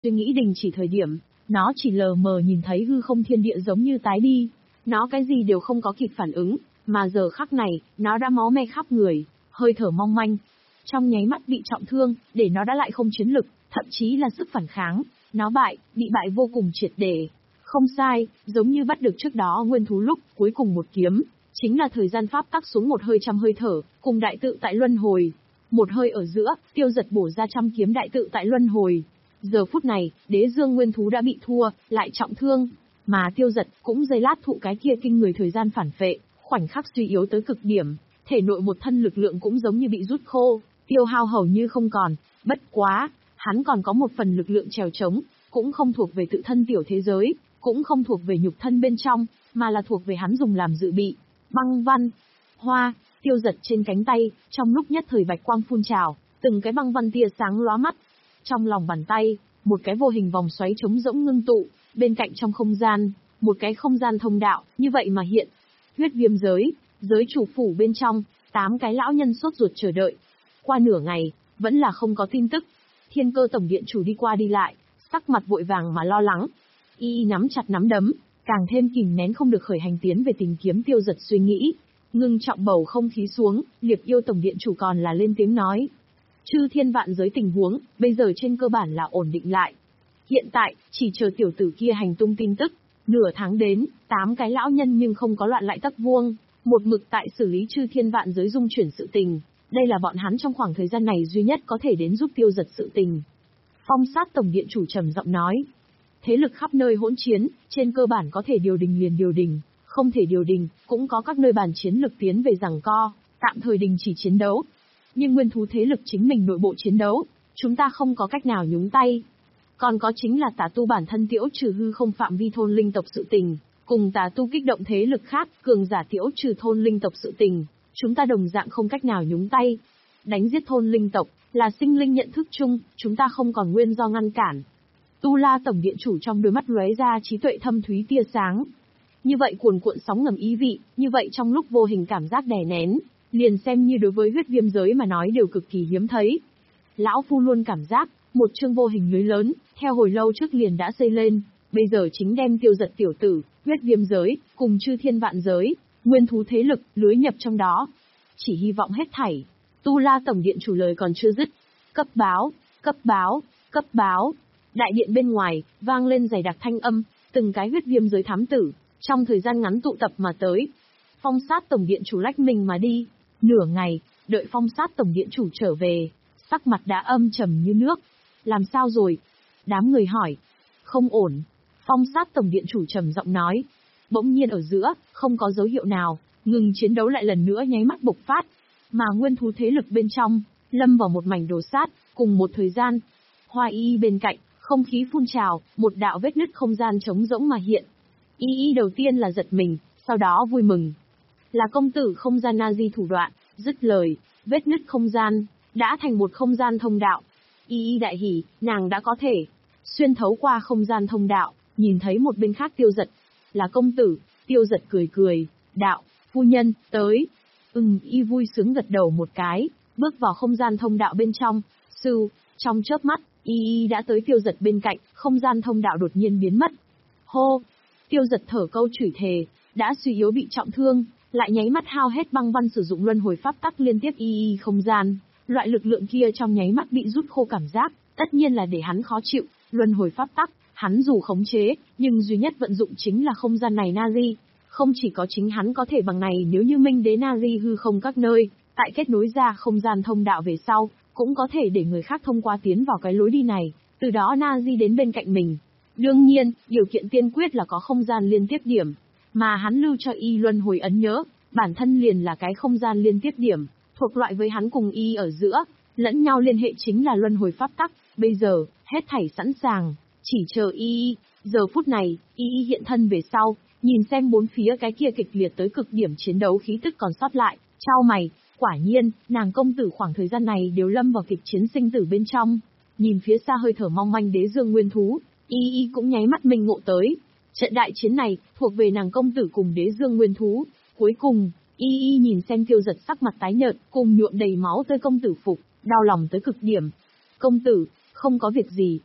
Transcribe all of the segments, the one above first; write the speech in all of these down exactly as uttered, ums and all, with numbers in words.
suy nghĩ đình chỉ thời điểm, nó chỉ lờ mờ nhìn thấy hư không thiên địa giống như tái đi. Nó cái gì đều không có kịp phản ứng, mà giờ khắc này, nó đã máu me khắp người, hơi thở mong manh. Trong nháy mắt bị trọng thương, để nó đã lại không chiến lực, thậm chí là sức phản kháng. Nó bại, bị bại vô cùng triệt để. Không sai, giống như bắt được trước đó nguyên thú lúc, cuối cùng một kiếm, chính là thời gian pháp tắc xuống một hơi trăm hơi thở, cùng đại tự tại luân hồi. Một hơi ở giữa, Tiêu Dật bổ ra trăm kiếm đại tự tại luân hồi. Giờ phút này, đế dương nguyên thú đã bị thua, lại trọng thương. Mà Tiêu Dật cũng giây lát thụ cái kia kinh người thời gian phản phệ, khoảnh khắc suy yếu tới cực điểm, thể nội một thân lực lượng cũng giống như bị rút khô, tiêu hao hầu như không còn. Bất quá, hắn còn có một phần lực lượng trèo trống, cũng không thuộc về tự thân tiểu thế giới, cũng không thuộc về nhục thân bên trong, mà là thuộc về hắn dùng làm dự bị. Băng văn, hoa, Tiêu Dật trên cánh tay, trong lúc nhất thời bạch quang phun trào, từng cái băng văn tia sáng lóa mắt. Trong lòng bàn tay, một cái vô hình vòng xoáy trống rỗng ngưng tụ, bên cạnh trong không gian, một cái không gian thông đạo, như vậy mà hiện. Huyết viêm giới, giới chủ phủ bên trong, tám cái lão nhân sốt ruột chờ đợi. Qua nửa ngày, vẫn là không có tin tức. Thiên Cơ tổng điện chủ đi qua đi lại, sắc mặt vội vàng mà lo lắng. Y y nắm chặt nắm đấm, càng thêm kìm nén không được khởi hành tiến về tìm kiếm Tiêu Dật suy nghĩ. Ngưng trọng bầu không khí xuống, Liệp Yêu tổng điện chủ còn là lên tiếng nói. Chư thiên vạn giới tình huống, bây giờ trên cơ bản là ổn định lại. Hiện tại, chỉ chờ tiểu tử kia hành tung tin tức. Nửa tháng đến, tám cái lão nhân nhưng không có loạn lại tắc vuông, một mực tại xử lý chư thiên vạn giới dung chuyển sự tình. Đây là bọn hắn trong khoảng thời gian này duy nhất có thể đến giúp Tiêu Dật sự tình. Phong sát tổng điện chủ trầm giọng nói. Thế lực khắp nơi hỗn chiến, trên cơ bản có thể điều đình liền điều đình, không thể điều đình, cũng có các nơi bàn chiến lực tiến về giằng co, tạm thời đình chỉ chiến đấu. Nhưng nguyên thú thế lực chính mình nội bộ chiến đấu, chúng ta không có cách nào nhúng tay. Còn có chính là tà tu bản thân tiễu trừ hư không phạm vi thôn linh tộc sự tình, cùng tà tu kích động thế lực khác, cường giả tiễu trừ thôn linh tộc sự tình, chúng ta đồng dạng không cách nào nhúng tay. Đánh giết thôn linh tộc, là sinh linh nhận thức chung, chúng ta không còn nguyên do ngăn cản. Tu La tổng điện chủ trong đôi mắt lóe ra trí tuệ thâm thúy tia sáng. Như vậy cuồn cuộn sóng ngầm ý vị, như vậy trong lúc vô hình cảm giác đè nén, liền xem như đối với huyết viêm giới mà nói đều cực kỳ hiếm thấy. Lão Phu luôn cảm giác, một chương vô hình lưới lớn, theo hồi lâu trước liền đã xây lên, bây giờ chính đem Tiêu Dật tiểu tử, huyết viêm giới, cùng chư thiên vạn giới, nguyên thú thế lực, lưới nhập trong đó. Chỉ hy vọng hết thảy. Tu La tổng điện chủ lời còn chưa dứt. Cấp báo, cấp báo, cấp báo. Đại điện bên ngoài, vang lên dày đặc thanh âm, từng cái huyết viêm giới thám tử, trong thời gian ngắn tụ tập mà tới. Phong sát tổng điện chủ lách mình mà đi. Nửa ngày, đợi phong sát tổng điện chủ trở về, sắc mặt đã âm trầm như nước. Làm sao rồi? Đám người hỏi. Không ổn. Phong sát tổng điện chủ trầm giọng nói. Bỗng nhiên ở giữa, không có dấu hiệu nào, ngừng chiến đấu lại lần nữa nháy mắt bộc phát. Mà nguyên thú thế lực bên trong, lâm vào một mảnh đồ sát, cùng một thời gian. Hoa y bên cạnh, không khí phun trào, một đạo vết nứt không gian trống rỗng mà hiện. Y y đầu tiên là giật mình, sau đó vui mừng. Là công tử không gian Nazi thủ đoạn, dứt lời, vết nứt không gian, đã thành một không gian thông đạo. Y y đại hỉ, nàng đã có thể xuyên thấu qua không gian thông đạo, nhìn thấy một bên khác Tiêu Dật. Là công tử, Tiêu Dật cười cười, đạo, phu nhân, tới. Ừm, y vui sướng gật đầu một cái, bước vào không gian thông đạo bên trong. Sư, trong chớp mắt, y y đã tới Tiêu Dật bên cạnh, không gian thông đạo đột nhiên biến mất. Hô, Tiêu Dật thở câu chửi thề, đã suy yếu bị trọng thương, lại nháy mắt hao hết băng văn sử dụng luân hồi pháp tắc liên tiếp y y không gian. Loại lực lượng kia trong nháy mắt bị rút khô cảm giác, tất nhiên là để hắn khó chịu. Luân hồi pháp tắc, hắn dù khống chế, nhưng duy nhất vận dụng chính là không gian này Nazi. Không chỉ có chính hắn có thể bằng này, nếu như Minh Đế Nazi hư không các nơi, tại kết nối ra không gian thông đạo về sau, cũng có thể để người khác thông qua tiến vào cái lối đi này, từ đó Nazi đến bên cạnh mình. Đương nhiên, điều kiện tiên quyết là có không gian liên tiếp điểm, mà hắn lưu cho y luân hồi ấn nhớ, bản thân liền là cái không gian liên tiếp điểm, thuộc loại với hắn cùng y ở giữa, lẫn nhau liên hệ chính là luân hồi pháp tắc. Bây giờ, hết thảy sẵn sàng, chỉ chờ y. Giờ phút này, y hiện thân về sau, nhìn xem bốn phía cái kia kịch liệt tới cực điểm chiến đấu khí tức còn sót lại, chau mày, quả nhiên, nàng công tử khoảng thời gian này đều lâm vào kịch chiến sinh tử bên trong. Nhìn phía xa hơi thở mong manh đế dương nguyên thú, y y cũng nháy mắt mình ngộ tới. Trận đại chiến này, thuộc về nàng công tử cùng đế dương nguyên thú. Cuối cùng, y y nhìn xem Tiêu Dật sắc mặt tái nhợt, cùng nhuộm đầy máu tới công tử phục, đau lòng tới cực điểm. Công tử, không có việc gì.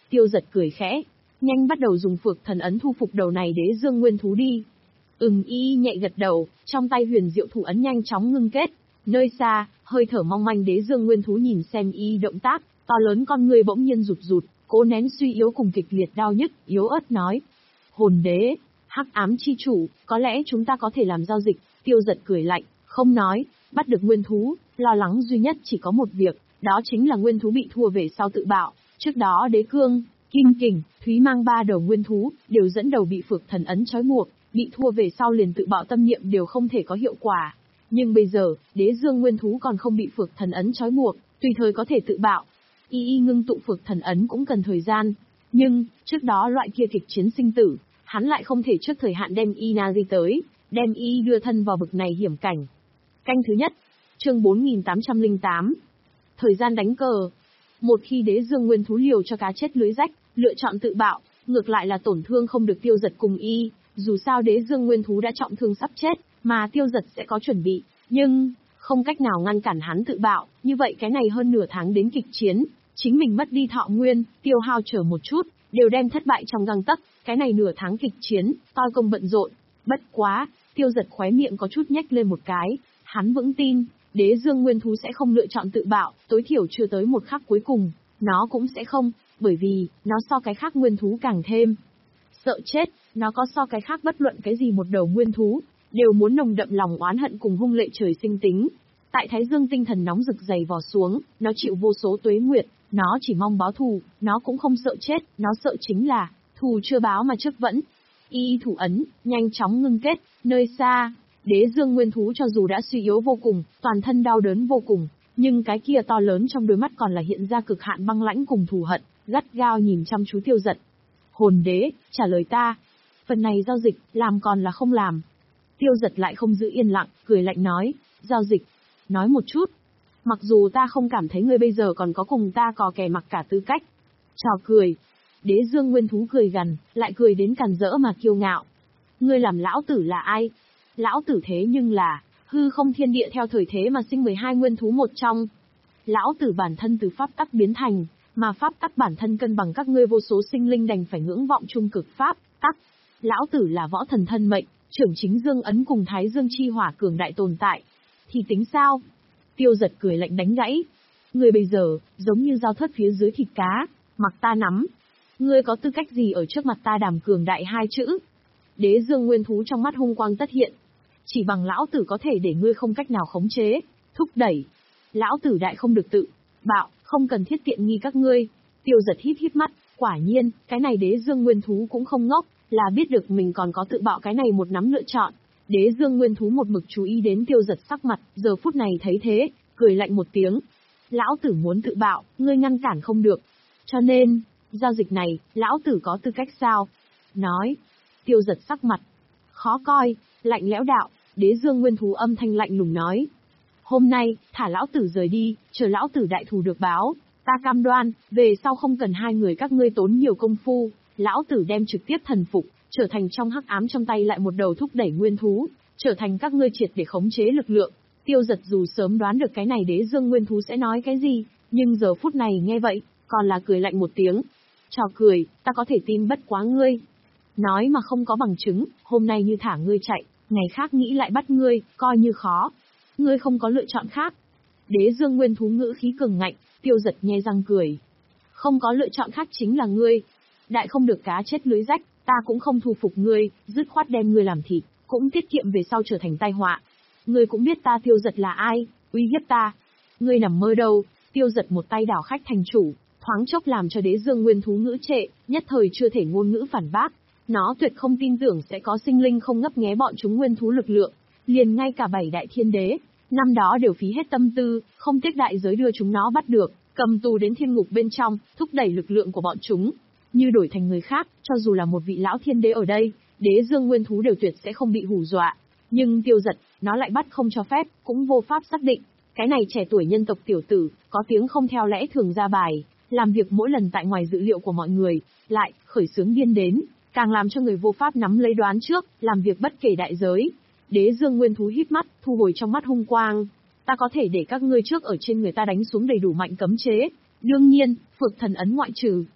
Tiêu Giật cười khẽ, nhanh bắt đầu dùng phược thần ấn thu phục đầu này đế dương nguyên thú đi. Ừm, y nhẹ gật đầu, trong tay huyền diệu thủ ấn nhanh chóng ngưng kết. Nơi xa, hơi thở mong manh đế dương nguyên thú nhìn xem y động tác, to lớn con người bỗng nhiên rụt rụt, cố nén suy yếu cùng kịch liệt đau nhức, yếu ớt nói: Hồn đế, hắc ám chi chủ, có lẽ chúng ta có thể làm giao dịch. Tiêu Giật cười lạnh, không nói, bắt được nguyên thú, lo lắng duy nhất chỉ có một việc, đó chính là nguyên thú bị thua về sau tự bạo. Trước đó đế cương, kim kình, thúy mang ba đầu nguyên thú, đều dẫn đầu bị phược thần ấn trói buộc, bị thua về sau liền tự bạo tâm niệm đều không thể có hiệu quả. Nhưng bây giờ, đế dương nguyên thú còn không bị phược thần ấn trói buộc, tùy thời có thể tự bạo. Y y ngưng tụ phược thần ấn cũng cần thời gian. Nhưng, trước đó loại kia kịch chiến sinh tử, hắn lại không thể trước thời hạn đem y na di tới, đem y đưa thân vào bực này hiểm cảnh. Canh thứ nhất, chương bốn nghìn tám trăm lẻ tám. Thời gian đánh cờ. Một khi đế dương nguyên thú liều cho cá chết lưới rách, lựa chọn tự bạo, ngược lại là tổn thương không được Tiêu Giật cùng y, dù sao đế dương nguyên thú đã trọng thương sắp chết, mà Tiêu Giật sẽ có chuẩn bị, nhưng không cách nào ngăn cản hắn tự bạo, như vậy cái này hơn nửa tháng đến kịch chiến, chính mình mất đi thọ nguyên, tiêu hao trở một chút, đều đem thất bại trong gang tấc, cái này nửa tháng kịch chiến, toi công bận rộn. Bất quá, Tiêu Giật khóe miệng có chút nhếch lên một cái, hắn vững tin, đế dương nguyên thú sẽ không lựa chọn tự bạo, tối thiểu chưa tới một khắc cuối cùng, nó cũng sẽ không, bởi vì, nó so cái khác nguyên thú càng thêm sợ chết, nó có so cái khác bất luận cái gì một đầu nguyên thú, đều muốn nồng đậm lòng oán hận cùng hung lệ trời sinh tính. Tại thái dương tinh thần nóng rực dày vò xuống, nó chịu vô số tuế nguyệt, nó chỉ mong báo thù, nó cũng không sợ chết, nó sợ chính là thù chưa báo mà trước vẫn. Y thủ ấn, nhanh chóng ngưng kết, nơi xa, đế dương nguyên thú cho dù đã suy yếu vô cùng, toàn thân đau đớn vô cùng, nhưng cái kia to lớn trong đôi mắt còn là hiện ra cực hạn băng lãnh cùng thù hận, gắt gao nhìn chăm chú Tiêu Giật. Hồn đế, trả lời ta. Phần này giao dịch, làm còn là không làm. Tiêu Giật lại không giữ yên lặng, cười lạnh nói, giao dịch. Nói một chút. Mặc dù ta không cảm thấy ngươi bây giờ còn có cùng ta cò kè mặc cả tư cách. Trò cười. Đế dương nguyên thú cười gằn, lại cười đến càn rỡ mà kiêu ngạo. Ngươi làm lão tử là ai? Lão tử thế nhưng là, hư không thiên địa theo thời thế mà sinh mười hai nguyên thú một trong. Lão tử bản thân từ pháp tắc biến thành, mà pháp tắc bản thân cân bằng các ngươi vô số sinh linh đành phải ngưỡng vọng trung cực pháp tắc. Lão tử là võ thần thân mệnh, trưởng chính dương ấn cùng thái dương chi hỏa cường đại tồn tại. Thì tính sao? Tiêu Giật cười lạnh đánh gãy. Ngươi bây giờ, giống như dao thớt phía dưới thịt cá, mặc ta nắm. Ngươi có tư cách gì ở trước mặt ta đàm cường đại hai chữ? Đế dương nguyên thú trong mắt hung quang tất hiện. Chỉ bằng lão tử có thể để ngươi không cách nào khống chế, thúc đẩy. Lão tử đại không được tự bạo, không cần thiết tiện nghi các ngươi. Tiêu Giật híp híp mắt, quả nhiên, cái này đế dương nguyên thú cũng không ngốc, là biết được mình còn có tự bạo cái này một nắm lựa chọn. Đế dương nguyên thú một mực chú ý đến Tiêu Giật sắc mặt, giờ phút này thấy thế, cười lạnh một tiếng. Lão tử muốn tự bạo, ngươi ngăn cản không được. Cho nên, giao dịch này, lão tử có tư cách sao? Nói. Tiêu Giật sắc mặt khó coi, lạnh lẽo đạo, đế dương nguyên thú âm thanh lạnh lùng nói. Hôm nay, thả lão tử rời đi, chờ lão tử đại thù được báo, ta cam đoan, về sau không cần hai người các ngươi tốn nhiều công phu, lão tử đem trực tiếp thần phục, trở thành trong hắc ám trong tay lại một đầu thúc đẩy nguyên thú, trở thành các ngươi triệt để khống chế lực lượng. Tiêu Giật dù sớm đoán được cái này đế dương nguyên thú sẽ nói cái gì, nhưng giờ phút này nghe vậy, còn là cười lạnh một tiếng. Trò cười, ta có thể tin bất quá ngươi. Nói mà không có bằng chứng, hôm nay như thả ngươi chạy, ngày khác nghĩ lại bắt ngươi, coi như khó. Ngươi không có lựa chọn khác. Đế dương nguyên thú ngữ khí cường ngạnh, Tiêu Giật nhe răng cười. Không có lựa chọn khác chính là ngươi. Đại không được cá chết lưới rách, ta cũng không thu phục ngươi, dứt khoát đem ngươi làm thịt, cũng tiết kiệm về sau trở thành tai họa. Ngươi cũng biết ta Tiêu Giật là ai, uy hiếp ta. Ngươi nằm mơ đâu. Tiêu Giật một tay đảo khách thành chủ, thoáng chốc làm cho đế dương nguyên thú ngữ trệ, nhất thời chưa thể ngôn ngữ phản bác. Nó tuyệt không tin tưởng sẽ có sinh linh không ngấp nghé bọn chúng nguyên thú lực lượng, liền ngay cả bảy đại thiên đế, năm đó đều phí hết tâm tư, không tiếc đại giới đưa chúng nó bắt được, cầm tù đến thiên ngục bên trong, thúc đẩy lực lượng của bọn chúng. Như đổi thành người khác, cho dù là một vị lão thiên đế ở đây, đế dương nguyên thú đều tuyệt sẽ không bị hù dọa. Nhưng Tiêu Giật, nó lại bắt không cho phép, cũng vô pháp xác định. Cái này trẻ tuổi nhân tộc tiểu tử, có tiếng không theo lẽ thường ra bài, làm việc mỗi lần tại ngoài dự liệu của mọi người, lại khởi xướng điên đến, càng làm cho người vô pháp nắm lấy đoán trước, làm việc bất kể đại giới. Đế dương nguyên thú híp mắt, thu hồi trong mắt hung quang. Ta có thể để các ngươi trước ở trên người ta đánh xuống đầy đủ mạnh cấm chế. Đương nhiên, phược thần ấn ngoại trừ.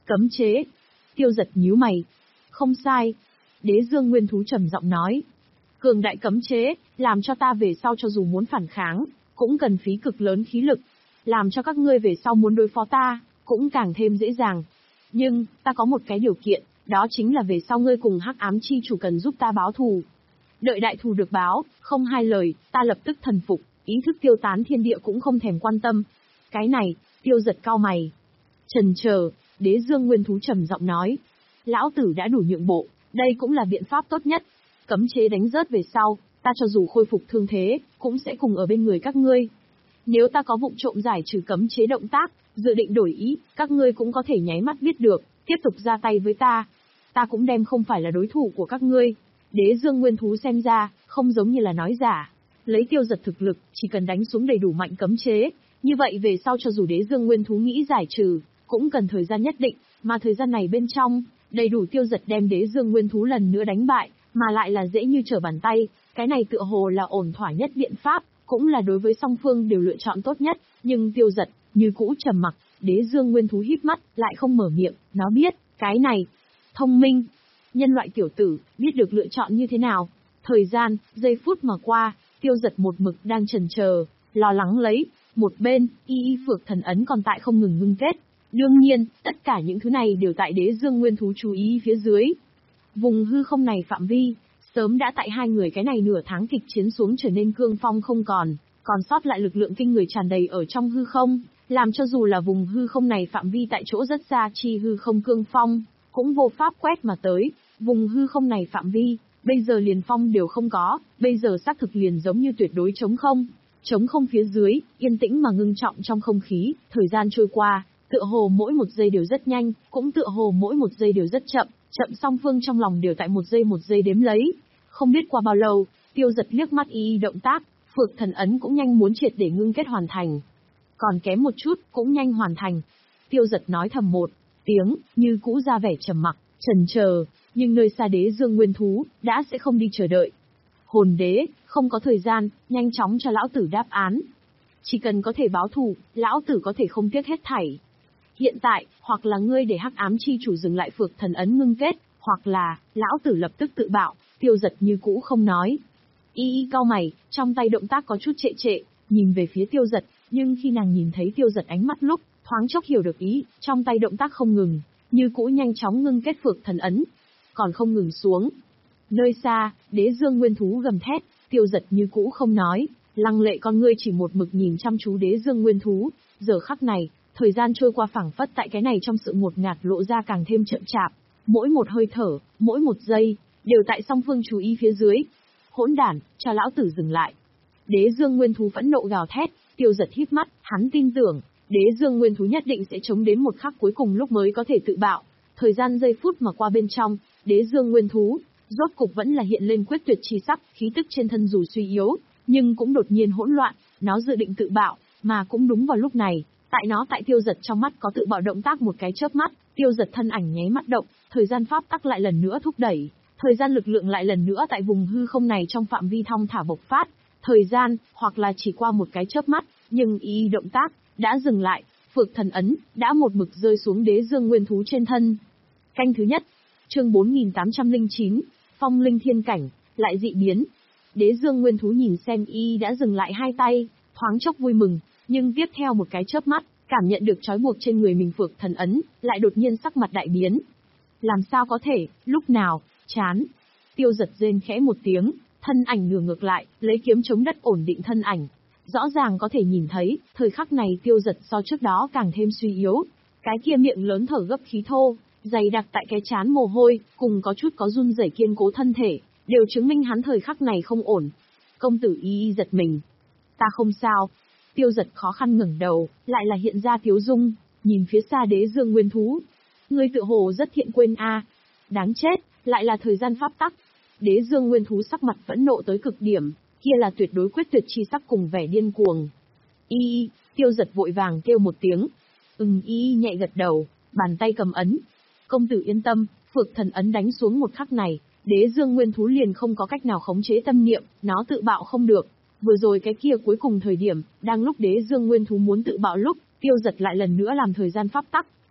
Cấm chế. Tiêu Giật nhíu mày. Không sai. Đế Dương Nguyên Thú trầm giọng nói. Cường đại cấm chế, làm cho ta về sau cho dù muốn phản kháng, cũng cần phí cực lớn khí lực. Làm cho các ngươi về sau muốn đối phó ta, cũng càng thêm dễ dàng. Nhưng, ta có một cái điều kiện, đó chính là về sau ngươi cùng Hắc Ám Chi Chủ cần giúp ta báo thù. Đợi đại thù được báo, không hai lời, ta lập tức thần phục, ý thức tiêu tán thiên địa cũng không thèm quan tâm. Cái này, Tiêu Giật cau mày. Chần chờ, Đế Dương Nguyên Thú trầm giọng nói. Lão tử đã đủ nhượng bộ, đây cũng là biện pháp tốt nhất. Cấm chế đánh rớt về sau, ta cho dù khôi phục thương thế, cũng sẽ cùng ở bên người các ngươi. Nếu ta có vụng trộm giải trừ cấm chế động tác, dự định đổi ý, các ngươi cũng có thể nháy mắt biết được, tiếp tục ra tay với ta. Ta cũng đem không phải là đối thủ của các ngươi. Đế Dương Nguyên Thú xem ra, không giống như là nói giả. Lấy Tiêu Giật thực lực, chỉ cần đánh xuống đầy đủ mạnh cấm chế, như vậy về sau cho dù Đế Dương Nguyên Thú nghĩ giải trừ, cũng cần thời gian nhất định, mà thời gian này bên trong, đầy đủ Tiêu Giật đem Đế Dương Nguyên Thú lần nữa đánh bại, mà lại là dễ như trở bàn tay, cái này tựa hồ là ổn thỏa nhất biện pháp, cũng là đối với song phương đều lựa chọn tốt nhất, nhưng Tiêu Giật, như cũ trầm mặc, Đế Dương Nguyên Thú híp mắt, lại không mở miệng, nó biết, cái này, thông minh, nhân loại tiểu tử, biết được lựa chọn như thế nào. Thời gian, giây phút mà qua, Tiêu Giật một mực đang chần chờ, lo lắng lấy, một bên, y y phược thần ấn còn tại không ngừng ngưng kết. Đương nhiên, tất cả những thứ này đều tại Đế Dương Nguyên Thú chú ý phía dưới. Vùng hư không này phạm vi, sớm đã tại hai người cái này nửa tháng kịch chiến xuống trở nên cương phong không còn, còn sót lại lực lượng kinh người tràn đầy ở trong hư không, làm cho dù là vùng hư không này phạm vi tại chỗ rất xa chi hư không cương phong, cũng vô pháp quét mà tới. Vùng hư không này phạm vi, bây giờ liền phong đều không có, bây giờ xác thực liền giống như tuyệt đối trống không. Trống không phía dưới, yên tĩnh mà ngưng trọng trong không khí, thời gian trôi qua, tựa hồ mỗi một giây đều rất nhanh, cũng tựa hồ mỗi một giây đều rất chậm, chậm song phương trong lòng đều tại một giây một giây đếm lấy. Không biết qua bao lâu, Tiêu Giật liếc mắt y y động tác, phược thần ấn cũng nhanh muốn triệt để ngưng kết hoàn thành. Còn kém một chút, cũng nhanh hoàn thành. Tiêu Giật nói thầm một tiếng, như cũ ra vẻ trầm mặc, chần chờ, nhưng nơi xa Đế Dương Nguyên Thú, đã sẽ không đi chờ đợi. Hồn đế, không có thời gian, nhanh chóng cho lão tử đáp án. Chỉ cần có thể báo thù, lão tử có thể không tiếc hết thảy. Hiện tại, hoặc là ngươi để Hắc Ám Chi Chủ dừng lại phược thần ấn ngưng kết, hoặc là, lão tử lập tức tự bạo. Tiêu Giật như cũ không nói. Y y cau mày, trong tay động tác có chút trệ trệ, nhìn về phía Tiêu Giật, nhưng khi nàng nhìn thấy Tiêu Giật ánh mắt lúc, thoáng chốc hiểu được ý, trong tay động tác không ngừng, như cũ nhanh chóng ngưng kết phược thần ấn, còn không ngừng xuống. Nơi xa, Đế Dương Nguyên Thú gầm thét, Tiêu Giật như cũ không nói, lăng lệ con ngươi chỉ một mực nhìn chăm chú Đế Dương Nguyên Thú. Giờ khắc này, thời gian trôi qua phảng phất tại cái này trong sự ngột ngạt lộ ra càng thêm chậm chạp, mỗi một hơi thở, mỗi một giây, đều tại song phương chú ý phía dưới. Hỗn đản, cho lão tử dừng lại. Đế Dương Nguyên Thú phẫn nộ gào thét, Tiêu Giật híp mắt, hắn tin tưởng, Đế Dương Nguyên Thú nhất định sẽ chống đến một khắc cuối cùng lúc mới có thể tự bạo. Thời gian giây phút mà qua bên trong, Đế Dương Nguyên Thú, rốt cục vẫn là hiện lên quyết tuyệt chi sắc, khí tức trên thân dù suy yếu, nhưng cũng đột nhiên hỗn loạn, nó dự định tự bạo, mà cũng đúng vào lúc này, tại nó tại Tiêu Giật trong mắt có tự bạo động tác một cái chớp mắt, Tiêu Giật thân ảnh nháy mắt động, thời gian pháp tắc lại lần nữa thúc đẩy, thời gian lực lượng lại lần nữa tại vùng hư không này trong phạm vi thong thả bộc phát, thời gian, hoặc là chỉ qua một cái chớp mắt, nhưng ý động tác đã dừng lại, phược thần ấn đã một mực rơi xuống Đế Dương Nguyên Thú trên thân. Canh thứ nhất, chương bốn nghìn tám trăm lẻ chín, Phong Linh Thiên Cảnh, lại dị biến. Đế Dương Nguyên Thú nhìn xem y đã dừng lại hai tay, thoáng chốc vui mừng, nhưng tiếp theo một cái chớp mắt, cảm nhận được trói buộc trên người mình phược thần ấn, lại đột nhiên sắc mặt đại biến. Làm sao có thể, lúc nào, chán. Tiêu Giật rên khẽ một tiếng, thân ảnh ngửa ngược lại, lấy kiếm chống đất ổn định thân ảnh. Rõ ràng có thể nhìn thấy, thời khắc này Tiêu Giật so trước đó càng thêm suy yếu. Cái kia miệng lớn thở gấp khí thô, dày đặc tại cái trán mồ hôi, cùng có chút có run rẩy kiên cố thân thể, đều chứng minh hắn thời khắc này không ổn. Công tử y y giật mình. Ta không sao. Tiêu Giật khó khăn ngẩng đầu, lại là hiện ra tiếu dung, nhìn phía xa Đế Dương Nguyên Thú. Ngươi tự hồ rất thiện quên a. À. Đáng chết, lại là thời gian pháp tắc. Đế Dương Nguyên Thú sắc mặt phẫn nộ tới cực điểm, kia là tuyệt đối quyết tuyệt chi sắc cùng vẻ điên cuồng. Y y, Tiêu Giật vội vàng kêu một tiếng. Ừm y y nhẹ gật đầu, bàn tay cầm ấn. Công tử yên tâm, phược thần ấn đánh xuống một khắc này, Đế Dương Nguyên Thú liền không có cách nào khống chế tâm niệm, nó tự bạo không được. Vừa rồi cái kia cuối cùng thời điểm, đang lúc Đế Dương Nguyên Thú muốn tự bạo lúc, Tiêu Giật lại lần nữa làm thời gian pháp tắc,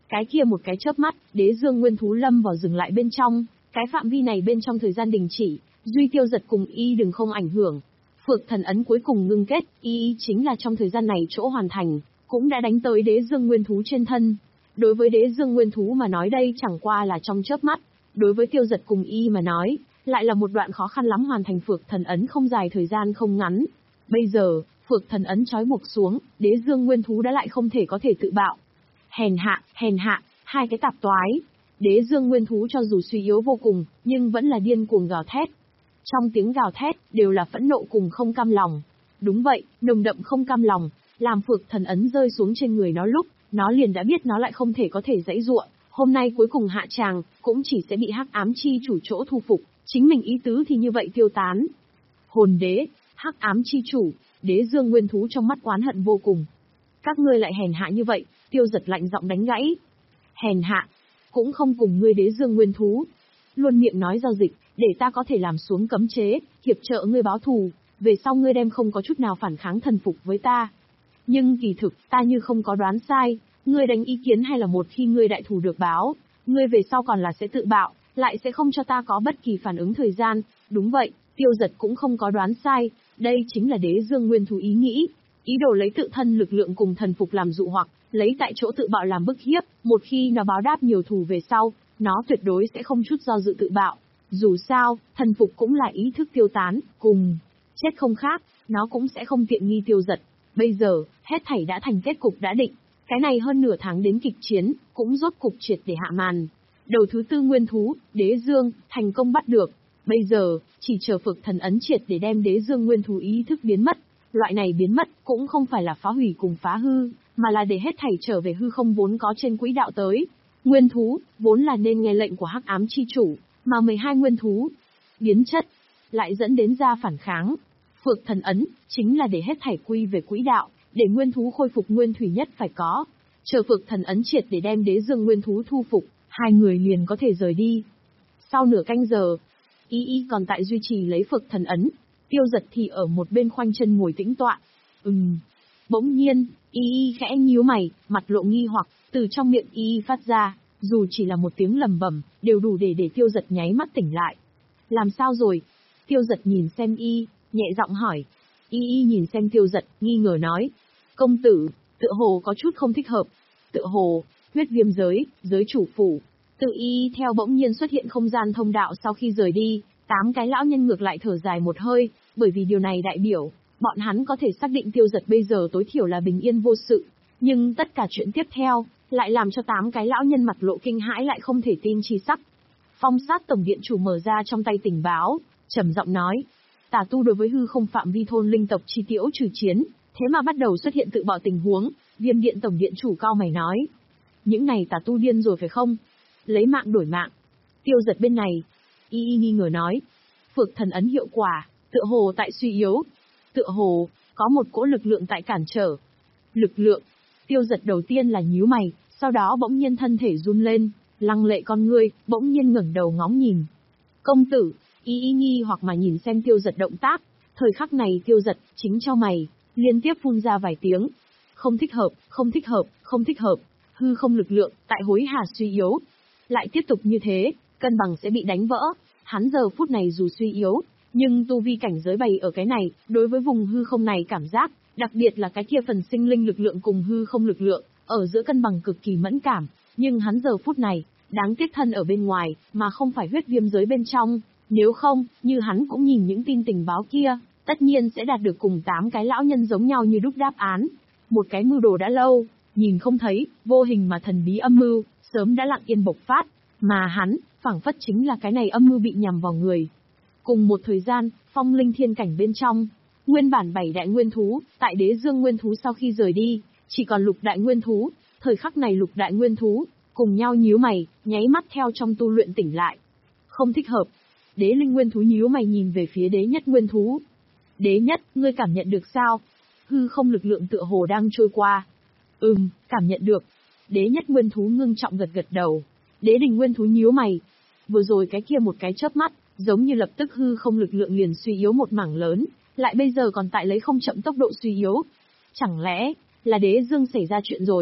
Cái kia một cái chớp mắt, đế dương nguyên thú lâm vào dừng lại bên trong, cái phạm vi này bên trong thời gian đình chỉ, duy Tiêu Giật cùng y đừng không ảnh hưởng. Phược thần ấn cuối cùng ngưng kết, y chính là trong thời gian này chỗ hoàn thành, cũng đã đánh tới đế dương nguyên thú trên thân. Đối với đế dương nguyên thú mà nói đây chẳng qua là trong chớp mắt, đối với Tiêu Giật cùng y mà nói, lại là một đoạn khó khăn lắm hoàn thành phược thần ấn không dài thời gian không ngắn. Bây giờ, phược thần ấn trói buộc xuống, đế dương nguyên thú đã lại không thể có thể tự bạo. Hèn hạ, hèn hạ, hai cái tạp toái. Đế dương nguyên thú cho dù suy yếu vô cùng, nhưng vẫn là điên cuồng gào thét. Trong tiếng gào thét, đều là phẫn nộ cùng không cam lòng. Đúng vậy, nồng đậm không cam lòng, làm phược thần ấn rơi xuống trên người nó lúc, nó liền đã biết nó lại không thể có thể giãy giụa. Hôm nay cuối cùng hạ tràng, cũng chỉ sẽ bị hắc ám chi chủ chỗ thu phục, chính mình ý tứ thì như vậy tiêu tán. Hồn đế, hắc ám chi chủ, đế dương nguyên thú trong mắt oán hận vô cùng. Các ngươi lại hèn hạ như vậy, Tiêu Giật lạnh giọng đánh gãy. Hèn hạ, cũng không cùng ngươi đế dương nguyên thú. Luôn miệng nói giao dịch, để ta có thể làm xuống cấm chế, hiệp trợ ngươi báo thù, về sau ngươi đem không có chút nào phản kháng thần phục với ta. Nhưng kỳ thực, ta như không có đoán sai, ngươi đánh ý kiến hay là một khi ngươi đại thù được báo, ngươi về sau còn là sẽ tự bạo, lại sẽ không cho ta có bất kỳ phản ứng thời gian. Đúng vậy, Tiêu Giật cũng không có đoán sai, đây chính là đế dương nguyên thú ý nghĩ. Ý đồ lấy tự thân lực lượng cùng thần phục làm dụ hoặc, lấy tại chỗ tự bạo làm bức hiếp, một khi nó báo đáp nhiều thù về sau, nó tuyệt đối sẽ không chút do dự tự bạo. Dù sao, thần phục cũng là ý thức tiêu tán, cùng chết không khác, nó cũng sẽ không tiện nghi Tiêu Giật. Bây giờ, hết thảy đã thành kết cục đã định, cái này hơn nửa tháng đến kịch chiến, cũng rốt cục triệt để hạ màn. Đầu thứ tư nguyên thú, đế dương, thành công bắt được. Bây giờ, chỉ chờ phược thần ấn triệt để đem đế dương nguyên thú ý thức biến mất. Loại này biến mất cũng không phải là phá hủy cùng phá hư, mà là để hết thảy trở về hư không vốn có trên quỹ đạo tới. Nguyên thú, vốn là nên nghe lệnh của hắc ám chi chủ, mà mười hai nguyên thú biến chất, lại dẫn đến ra phản kháng. Phược thần ấn, chính là để hết thảy quy về quỹ đạo, để nguyên thú khôi phục nguyên thủy nhất phải có. Chờ phược thần ấn triệt để đem đế dương nguyên thú thu phục, hai người liền có thể rời đi. Sau nửa canh giờ, Y Y còn tại duy trì lấy phược thần ấn, Tiêu Giật thì ở một bên khoanh chân ngồi tĩnh tọa. Ừm. Bỗng nhiên, Y Y khẽ nhíu mày, mặt lộ nghi hoặc, từ trong miệng Y Y phát ra, dù chỉ là một tiếng lầm bẩm, đều đủ để để Tiêu Giật nháy mắt tỉnh lại. Làm sao rồi? Tiêu Giật nhìn xem Y, nhẹ giọng hỏi. Y Y nhìn xem Tiêu Giật, nghi ngờ nói. Công tử, tựa hồ có chút không thích hợp. Tựa hồ, huyết viêm giới, giới chủ phủ. Tự Y theo bỗng nhiên xuất hiện không gian thông đạo sau khi rời đi, tám cái lão nhân ngược lại thở dài một hơi, bởi vì điều này đại biểu, bọn hắn có thể xác định Tiêu Giật bây giờ tối thiểu là bình yên vô sự. Nhưng tất cả chuyện tiếp theo, lại làm cho tám cái lão nhân mặt lộ kinh hãi lại không thể tin chi sắc. Phong sát tổng điện chủ mở ra trong tay tình báo, trầm giọng nói. Tà tu đối với hư không phạm vi thôn linh tộc chi tiễu trừ chiến, thế mà bắt đầu xuất hiện tự bạo tình huống, Viêm điện tổng điện chủ cao mày nói. Những này tà tu điên rồi phải không? Lấy mạng đổi mạng. Tiêu Giật bên này, Y Y nghi ngờ nói. Phược thần ấn hiệu quả, tựa hồ tại suy yếu. Tựa hồ, có một cỗ lực lượng tại cản trở. Lực lượng. Tiêu Giật đầu tiên là nhíu mày, sau đó bỗng nhiên thân thể run lên, lăng lệ con ngươi, bỗng nhiên ngẩng đầu ngóng nhìn. Công tử, Y Y nghi hoặc mà nhìn xem Tiêu Giật động tác, thời khắc này Tiêu Giật chính cho mày, liên tiếp phun ra vài tiếng. Không thích hợp, không thích hợp, không thích hợp, hư không lực lượng, tại hối hả suy yếu. Lại tiếp tục như thế, cân bằng sẽ bị đánh vỡ. Hắn giờ phút này dù suy yếu, nhưng tu vi cảnh giới bày ở cái này, đối với vùng hư không này cảm giác, đặc biệt là cái kia phần sinh linh lực lượng cùng hư không lực lượng, ở giữa cân bằng cực kỳ mẫn cảm. Nhưng hắn giờ phút này, đáng tiếc thân ở bên ngoài, mà không phải huyết viêm giới bên trong. Nếu không, như hắn cũng nhìn những tin tình báo kia, tất nhiên sẽ đạt được cùng tám cái lão nhân giống nhau như đúc đáp án. Một cái mưu đồ đã lâu, nhìn không thấy, vô hình mà thần bí âm mưu, sớm đã lặng yên bộc phát, mà hắn, phảng phất chính là cái này âm mưu bị nhằm vào người. Cùng một thời gian, phong linh thiên cảnh bên trong, nguyên bản bảy đại nguyên thú, tại đế dương nguyên thú sau khi rời đi, chỉ còn lục đại nguyên thú, thời khắc này lục đại nguyên thú, cùng nhau nhíu mày, nháy mắt theo trong tu luyện tỉnh lại. Không thích hợp. Đế linh nguyên thú nhíu mày nhìn về phía đế nhất nguyên thú. Đế nhất, ngươi cảm nhận được sao? Hư không lực lượng tựa hồ đang trôi qua. Ừm, cảm nhận được. Đế nhất nguyên thú ngưng trọng gật gật đầu. Đế đình nguyên thú nhíu mày. Vừa rồi cái kia một cái chớp mắt, giống như lập tức hư không lực lượng liền suy yếu một mảng lớn, lại bây giờ còn tại lấy không chậm tốc độ suy yếu. Chẳng lẽ, là đế dương xảy ra chuyện rồi?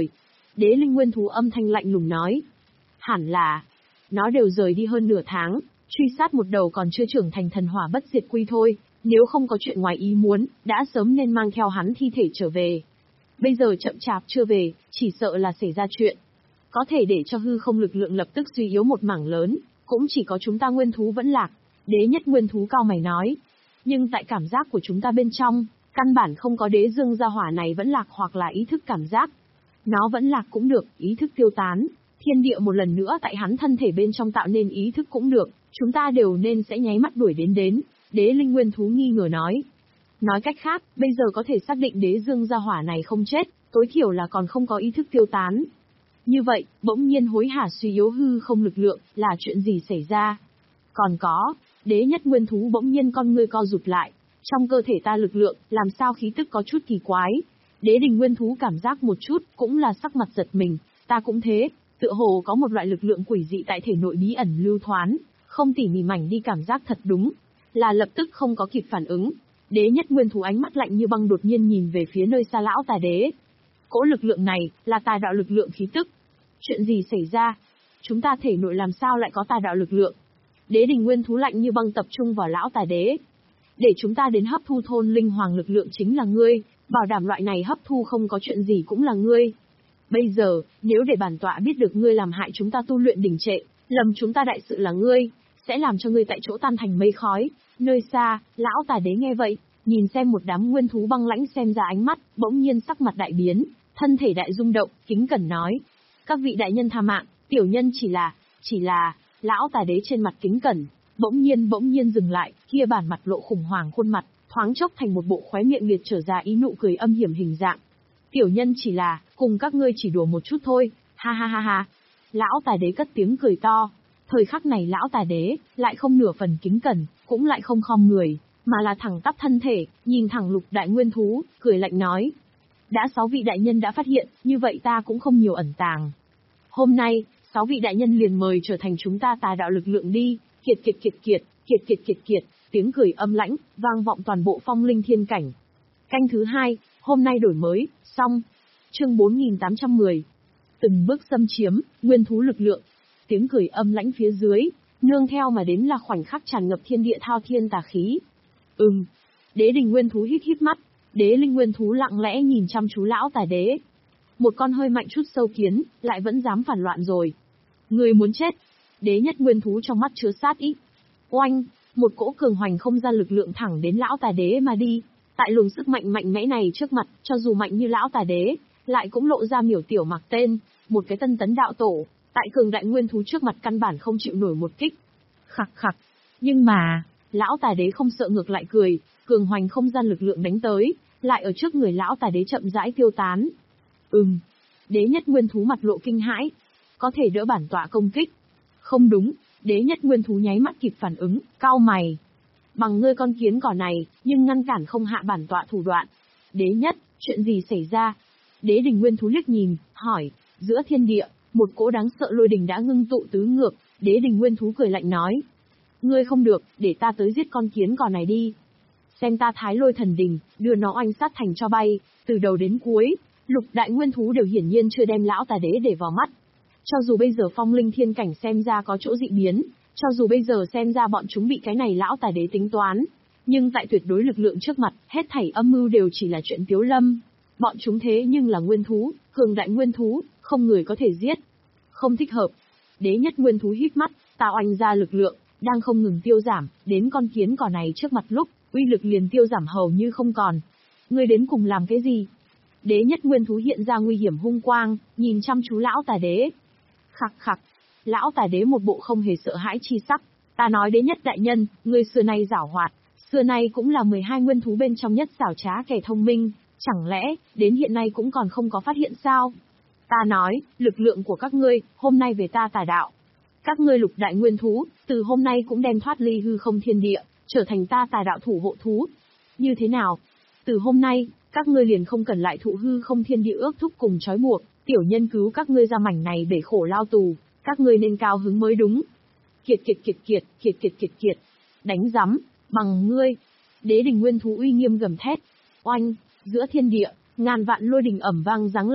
Đế linh nguyên thú âm thanh lạnh lùng nói. Hẳn là, nó đều rời đi hơn nửa tháng, truy sát một đầu còn chưa trưởng thành thần hỏa bất diệt quy thôi, nếu không có chuyện ngoài ý muốn, đã sớm nên mang theo hắn thi thể trở về. Bây giờ chậm chạp chưa về, chỉ sợ là xảy ra chuyện. Có thể để cho hư không lực lượng lập tức suy yếu một mảng lớn, cũng chỉ có chúng ta nguyên thú vẫn lạc. Đế nhất nguyên thú cao mày nói. Nhưng tại cảm giác của chúng ta bên trong, căn bản không có đế dương gia hỏa này vẫn lạc hoặc là ý thức cảm giác. Nó vẫn lạc cũng được, ý thức tiêu tán. Thiên địa một lần nữa tại hắn thân thể bên trong tạo nên ý thức cũng được, chúng ta đều nên sẽ nháy mắt đuổi đến đến. Đế linh nguyên thú nghi ngờ nói. Nói cách khác, bây giờ có thể xác định đế dương gia hỏa này không chết, tối thiểu là còn không có ý thức tiêu tán. Như vậy, bỗng nhiên hối hả suy yếu hư không lực lượng, là chuyện gì xảy ra? Còn có, đế nhất nguyên thú bỗng nhiên con ngươi co rụt lại. Trong cơ thể ta lực lượng, làm sao khí tức có chút kỳ quái. Đế đình nguyên thú cảm giác một chút, cũng là sắc mặt giật mình, ta cũng thế, tựa hồ có một loại lực lượng quỷ dị tại thể nội bí ẩn lưu thoán, không tỉ mỉ mảnh đi cảm giác thật đúng, là lập tức không có kịp phản ứng. Đế nhất nguyên thú ánh mắt lạnh như băng đột nhiên nhìn về phía nơi xa lão tà đế. Cỗ lực lượng này, là tà đạo lực lượng khí tức. Chuyện gì xảy ra? Chúng ta thể nội làm sao lại có tà đạo lực lượng? Đế đình nguyên thú lạnh như băng tập trung vào lão tà đế. Để chúng ta đến hấp thu thôn linh hoàng lực lượng chính là ngươi, bảo đảm loại này hấp thu không có chuyện gì cũng là ngươi. Bây giờ, nếu để bản tọa biết được ngươi làm hại chúng ta tu luyện đình trệ, lầm chúng ta đại sự là ngươi, sẽ làm cho ngươi tại chỗ tan thành mây khói. Nơi xa, lão tà đế nghe vậy, nhìn xem một đám nguyên thú băng lãnh xem ra ánh mắt, bỗng nhiên sắc mặt đại biến, thân thể đại rung động, kính cẩn nói. Các vị đại nhân tha mạng, tiểu nhân chỉ là, chỉ là, lão tà đế trên mặt kính cẩn, bỗng nhiên bỗng nhiên dừng lại, kia bản mặt lộ khủng hoảng khuôn mặt, thoáng chốc thành một bộ khóe miệng liệt trở ra ý nụ cười âm hiểm hình dạng. Tiểu nhân chỉ là, cùng các ngươi chỉ đùa một chút thôi, ha ha ha ha. Lão tà đế cất tiếng cười to. Thời khắc này lão tà đế, lại không nửa phần kính cẩn, cũng lại không khom người, mà là thẳng tắp thân thể, nhìn thẳng lục đại nguyên thú, cười lạnh nói. Đã sáu vị đại nhân đã phát hiện, như vậy ta cũng không nhiều ẩn tàng. Hôm nay, sáu vị đại nhân liền mời trở thành chúng ta tà đạo lực lượng đi, kiệt kiệt kiệt kiệt, kiệt kiệt kiệt kiệt, tiếng cười âm lãnh, vang vọng toàn bộ phong linh thiên cảnh. Canh thứ hai, hôm nay đổi mới, xong. Chương bốn nghìn tám trăm mười. Từng bước xâm chiếm, nguyên thú lực lượng. Tiếng cười âm lãnh phía dưới, nương theo mà đến là khoảnh khắc tràn ngập thiên địa thao thiên tà khí. Ừm. Đế đình nguyên thú hít hít mắt, đế linh nguyên thú lặng lẽ nhìn chăm chú lão tà đế. Một con hơi mạnh chút sâu kiến, lại vẫn dám phản loạn rồi. Người muốn chết. Đế nhất nguyên thú trong mắt chứa sát ý. Oanh, một cỗ cường hoành không gian lực lượng thẳng đến lão tà đế mà đi. Tại luồng sức mạnh mạnh mẽ này trước mặt, cho dù mạnh như lão tà đế, lại cũng lộ ra miểu tiểu mặc tên, một cái tân tấn đạo tổ, tại cường đại nguyên thú trước mặt căn bản không chịu nổi một kích. Khặc khặc. Nhưng mà, lão tà đế không sợ ngược lại cười, cường hoành không gian lực lượng đánh tới, lại ở trước người lão tà đế chậm rãi tiêu tán. Ừm. Đế nhất nguyên thú mặt lộ kinh hãi. Có thể đỡ bản tọa công kích. Không đúng, đế nhất nguyên thú nháy mắt kịp phản ứng, cau mày. Bằng ngươi con kiến cỏ này, nhưng ngăn cản không hạ bản tọa thủ đoạn. Đế nhất, chuyện gì xảy ra? Đế đình nguyên thú liếc nhìn, hỏi, giữa thiên địa, một cỗ đáng sợ lôi đình đã ngưng tụ tứ ngược, đế đình nguyên thú cười lạnh nói. Ngươi không được, để ta tới giết con kiến cỏ này đi. Xem ta thái lôi thần đình, đưa nó oanh sát thành cho bay, từ đầu đến cuối, lục đại nguyên thú đều hiển nhiên chưa đem lão tà đế để vào mắt. Cho dù bây giờ phong linh thiên cảnh xem ra có chỗ dị biến, cho dù bây giờ xem ra bọn chúng bị cái này lão tà đế tính toán, nhưng tại tuyệt đối lực lượng trước mặt, hết thảy âm mưu đều chỉ là chuyện tiếu lâm. Bọn chúng thế nhưng là nguyên thú, cường đại nguyên thú, không người có thể giết. Không thích hợp. Đế nhất nguyên thú hít mắt, tạo oanh ra lực lượng, đang không ngừng tiêu giảm, đến con kiến cỏ này trước mặt lúc, uy lực liền tiêu giảm hầu như không còn. Ngươi đến cùng làm cái gì? Đế nhất nguyên thú hiện ra nguy hiểm hung quang, nhìn chăm chú lão tà đế. Khặc khặc. Lão tà đế một bộ không hề sợ hãi chi sắc. Ta nói đế nhất đại nhân, ngươi xưa nay giảo hoạt, xưa nay cũng là mười hai nguyên thú bên trong nhất xảo trá kẻ thông minh, chẳng lẽ, đến hiện nay cũng còn không có phát hiện sao? Ta nói, lực lượng của các ngươi, hôm nay về ta tà đạo. Các ngươi lục đại nguyên thú, từ hôm nay cũng đem thoát ly hư không thiên địa, trở thành ta tà đạo thủ hộ thú. Như thế nào? Từ hôm nay, các ngươi liền không cần lại thụ hư không thiên địa ước thúc cùng trói buộc, tiểu nhân cứu các ngươi ra mảnh này để khổ lao tù, các ngươi nên cao hứng mới đúng. Kiệt kiệt kiệt kiệt, kiệt kiệt kiệt kiệt. Đánh rắm, bằng ngươi. Đế đình nguyên thú uy nghiêm gầm thét. Oanh, giữa thiên địa, ngàn vạn lôi đình ẩm vang giáng lâm,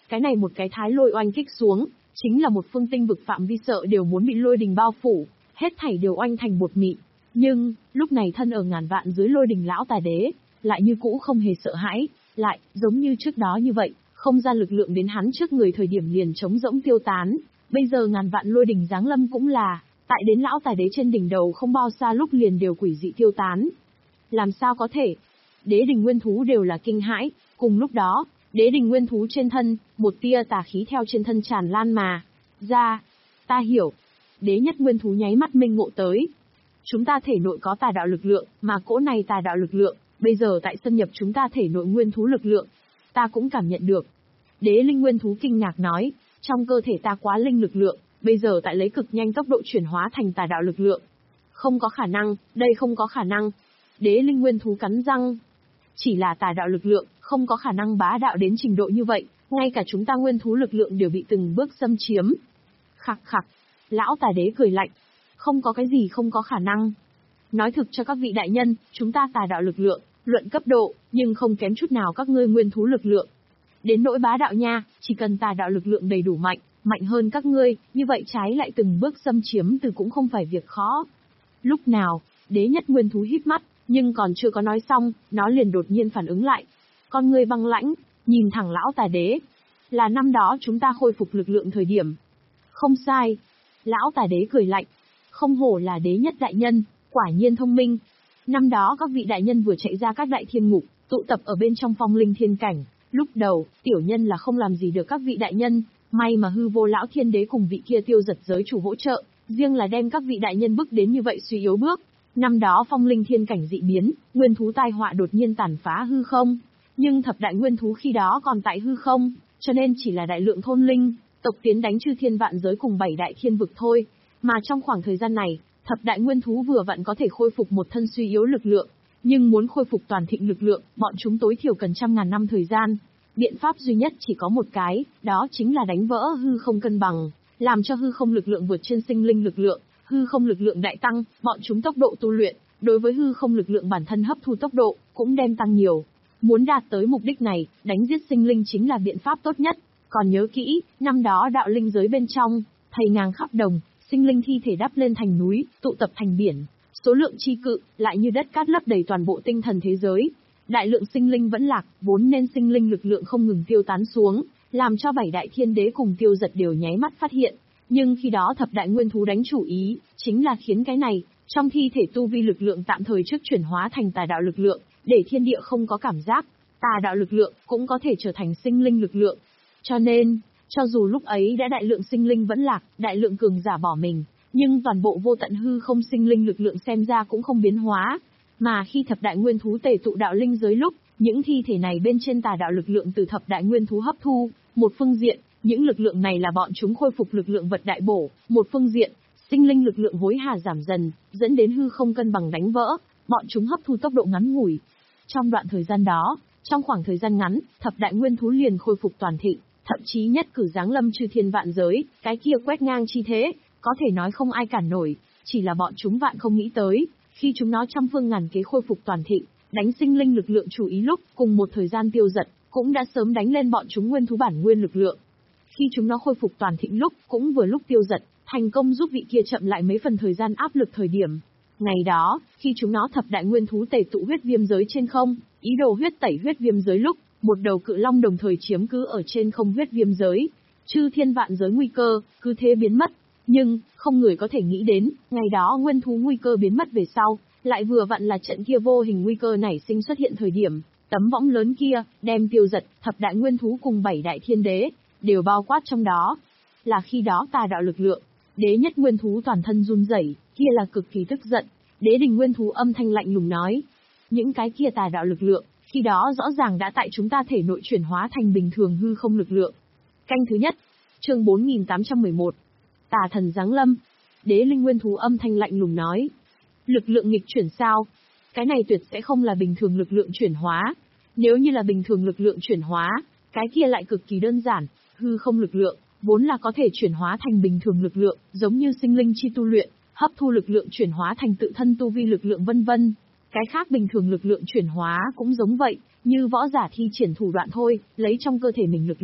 Cái này một cái thái lôi oanh kích xuống, chính là một phương tinh vực phạm vi sợ đều muốn bị lôi đình bao phủ, hết thảy đều oanh thành bột mịn. Nhưng, lúc này thân ở ngàn vạn dưới lôi đình lão tài đế, lại như cũ không hề sợ hãi, lại, giống như trước đó như vậy, không gian lực lượng đến hắn trước người thời điểm liền trống rỗng tiêu tán. Bây giờ ngàn vạn lôi đình giáng lâm cũng là, tại đến lão tài đế trên đỉnh đầu không bao xa lúc liền đều quỷ dị tiêu tán. Làm sao có thể? Đế đình nguyên thú đều là kinh hãi, cùng lúc đó, đế đình nguyên thú trên thân, một tia tà khí theo trên thân tràn lan mà ra. Ta hiểu. Đế nhất nguyên thú nháy mắt minh ngộ tới. Chúng ta thể nội có tà đạo lực lượng, mà cỗ này tà đạo lực lượng, bây giờ tại xâm nhập chúng ta thể nội nguyên thú lực lượng. Ta cũng cảm nhận được. Đế linh nguyên thú kinh ngạc nói, trong cơ thể ta quá linh lực lượng, bây giờ tại lấy cực nhanh tốc độ chuyển hóa thành tà đạo lực lượng. Không có khả năng, đây không có khả năng. Đế linh nguyên thú cắn răng. Chỉ là tà đạo lực lượng, không có khả năng bá đạo đến trình độ như vậy, ngay cả chúng ta nguyên thú lực lượng đều bị từng bước xâm chiếm. Khặc khặc, lão tà đế cười lạnh. Không có cái gì không có khả năng. Nói thực cho các vị đại nhân, chúng ta tà đạo lực lượng, luận cấp độ, nhưng không kém chút nào các ngươi nguyên thú lực lượng. Đến nỗi bá đạo nha, chỉ cần tà đạo lực lượng đầy đủ mạnh, mạnh hơn các ngươi, như vậy trái lại từng bước xâm chiếm từ cũng không phải việc khó. Lúc nào, đế nhất nguyên thú híp mắt, nhưng còn chưa có nói xong, nó liền đột nhiên phản ứng lại. Con ngươi băng lãnh, nhìn thẳng lão tà đế. Là năm đó chúng ta khôi phục lực lượng thời điểm. Không sai. Lão tà đế cười lạnh. Không hổ là đế nhất đại nhân, quả nhiên thông minh. Năm đó các vị đại nhân vừa chạy ra các đại thiên ngục, tụ tập ở bên trong phong linh thiên cảnh. Lúc đầu, tiểu nhân là không làm gì được các vị đại nhân, may mà hư vô lão thiên đế cùng vị kia tiêu giật giới chủ hỗ trợ, riêng là đem các vị đại nhân bức đến như vậy suy yếu bước. Năm đó phong linh thiên cảnh dị biến, nguyên thú tai họa đột nhiên tàn phá hư không. Nhưng thập đại nguyên thú khi đó còn tại hư không, cho nên chỉ là đại lượng thôn linh, tộc tiến đánh chư thiên vạn giới cùng bảy đại thiên vực thôi. Mà trong khoảng thời gian này, thập đại nguyên thú vừa vặn có thể khôi phục một thân suy yếu lực lượng. Nhưng muốn khôi phục toàn thịnh lực lượng, bọn chúng tối thiểu cần trăm ngàn năm thời gian. Biện pháp duy nhất chỉ có một cái, đó chính là đánh vỡ hư không cân bằng, làm cho hư không lực lượng vượt trên sinh linh lực lượng, hư không lực lượng đại tăng, bọn chúng tốc độ tu luyện, đối với hư không lực lượng bản thân hấp thu tốc độ, cũng đem tăng nhiều. Muốn đạt tới mục đích này, đánh giết sinh linh chính là biện pháp tốt nhất. Còn nhớ kỹ, năm đó đạo linh giới bên trong, thầy ngang khắp đồng, sinh linh thi thể đắp lên thành núi, tụ tập thành biển, số lượng chi cự, lại như đất cát lấp đầy toàn bộ tinh thần thế giới. Đại lượng sinh linh vẫn lạc, vốn nên sinh linh lực lượng không ngừng tiêu tán xuống, làm cho bảy đại thiên đế cùng tiêu giật đều nháy mắt phát hiện. Nhưng khi đó thập đại nguyên thú đánh chủ ý, chính là khiến cái này, trong thi thể tu vi lực lượng tạm thời trước chuyển hóa thành tà đạo lực lượng, để thiên địa không có cảm giác, tà đạo lực lượng cũng có thể trở thành sinh linh lực lượng. Cho nên, cho dù lúc ấy đã đại lượng sinh linh vẫn lạc, đại lượng cường giả bỏ mình, nhưng toàn bộ vô tận hư không sinh linh lực lượng xem ra cũng không biến hóa. Mà khi thập đại nguyên thú tề tụ đạo linh giới lúc, những thi thể này bên trên tà đạo lực lượng từ thập đại nguyên thú hấp thu, một phương diện, những lực lượng này là bọn chúng khôi phục lực lượng vật đại bổ, một phương diện, sinh linh lực lượng hối hả giảm dần, dẫn đến hư không cân bằng đánh vỡ, bọn chúng hấp thu tốc độ ngắn ngủi. Trong đoạn thời gian đó, trong khoảng thời gian ngắn, thập đại nguyên thú liền khôi phục toàn thịnh, thậm chí nhất cử giáng lâm chư thiên vạn giới, cái kia quét ngang chi thế, có thể nói không ai cản nổi, chỉ là bọn chúng vạn không nghĩ tới, khi chúng nó trăm phương ngàn kế khôi phục toàn thịnh, đánh sinh linh lực lượng chủ ý lúc, cùng một thời gian tiêu giật, cũng đã sớm đánh lên bọn chúng nguyên thú bản nguyên lực lượng. Khi chúng nó khôi phục toàn thịnh lúc, cũng vừa lúc tiêu giật, thành công giúp vị kia chậm lại mấy phần thời gian áp lực thời điểm. Ngày đó, khi chúng nó thập đại nguyên thú tề tụ huyết viêm giới trên không, ý đồ huyết tẩy huyết viêm giới lúc, một đầu cự long đồng thời chiếm cứ ở trên không huyết viêm giới. Chư thiên vạn giới nguy cơ, cứ thế biến mất. Nhưng, không người có thể nghĩ đến, ngày đó nguyên thú nguy cơ biến mất về sau, lại vừa vặn là trận kia vô hình nguy cơ nảy sinh xuất hiện thời điểm. Tấm võng lớn kia, đem tiêu giật, thập đại nguyên thú cùng bảy đại thiên đế, đều bao quát trong đó. Là khi đó tà đạo lực lượng, đế nhất nguyên thú toàn thân run rẩy, kia là cực kỳ tức giận. Đế đình nguyên thú âm thanh lạnh lùng nói. Những cái kia tà đạo lực lượng, khi đó rõ ràng đã tại chúng ta thể nội chuyển hóa thành bình thường hư không lực lượng. Canh thứ nhất, chương bốn nghìn tám trăm mười một. Tà thần giáng lâm. Đế linh nguyên thú âm thanh lạnh lùng nói. Lực lượng nghịch chuyển sao? Cái này tuyệt sẽ không là bình thường lực lượng chuyển hóa. Nếu như là bình thường lực lượng chuyển hóa, cái kia lại cực kỳ đơn giản, hư không lực lượng, vốn là có thể chuyển hóa thành bình thường lực lượng, giống như sinh linh chi tu luyện, hấp thu lực lượng chuyển hóa thành tự thân tu vi lực lượng vân vân. Cái khác bình thường lực lượng chuyển hóa cũng giống vậy, như võ giả thi triển thủ đoạn thôi, lấy trong cơ thể mình lực lượng,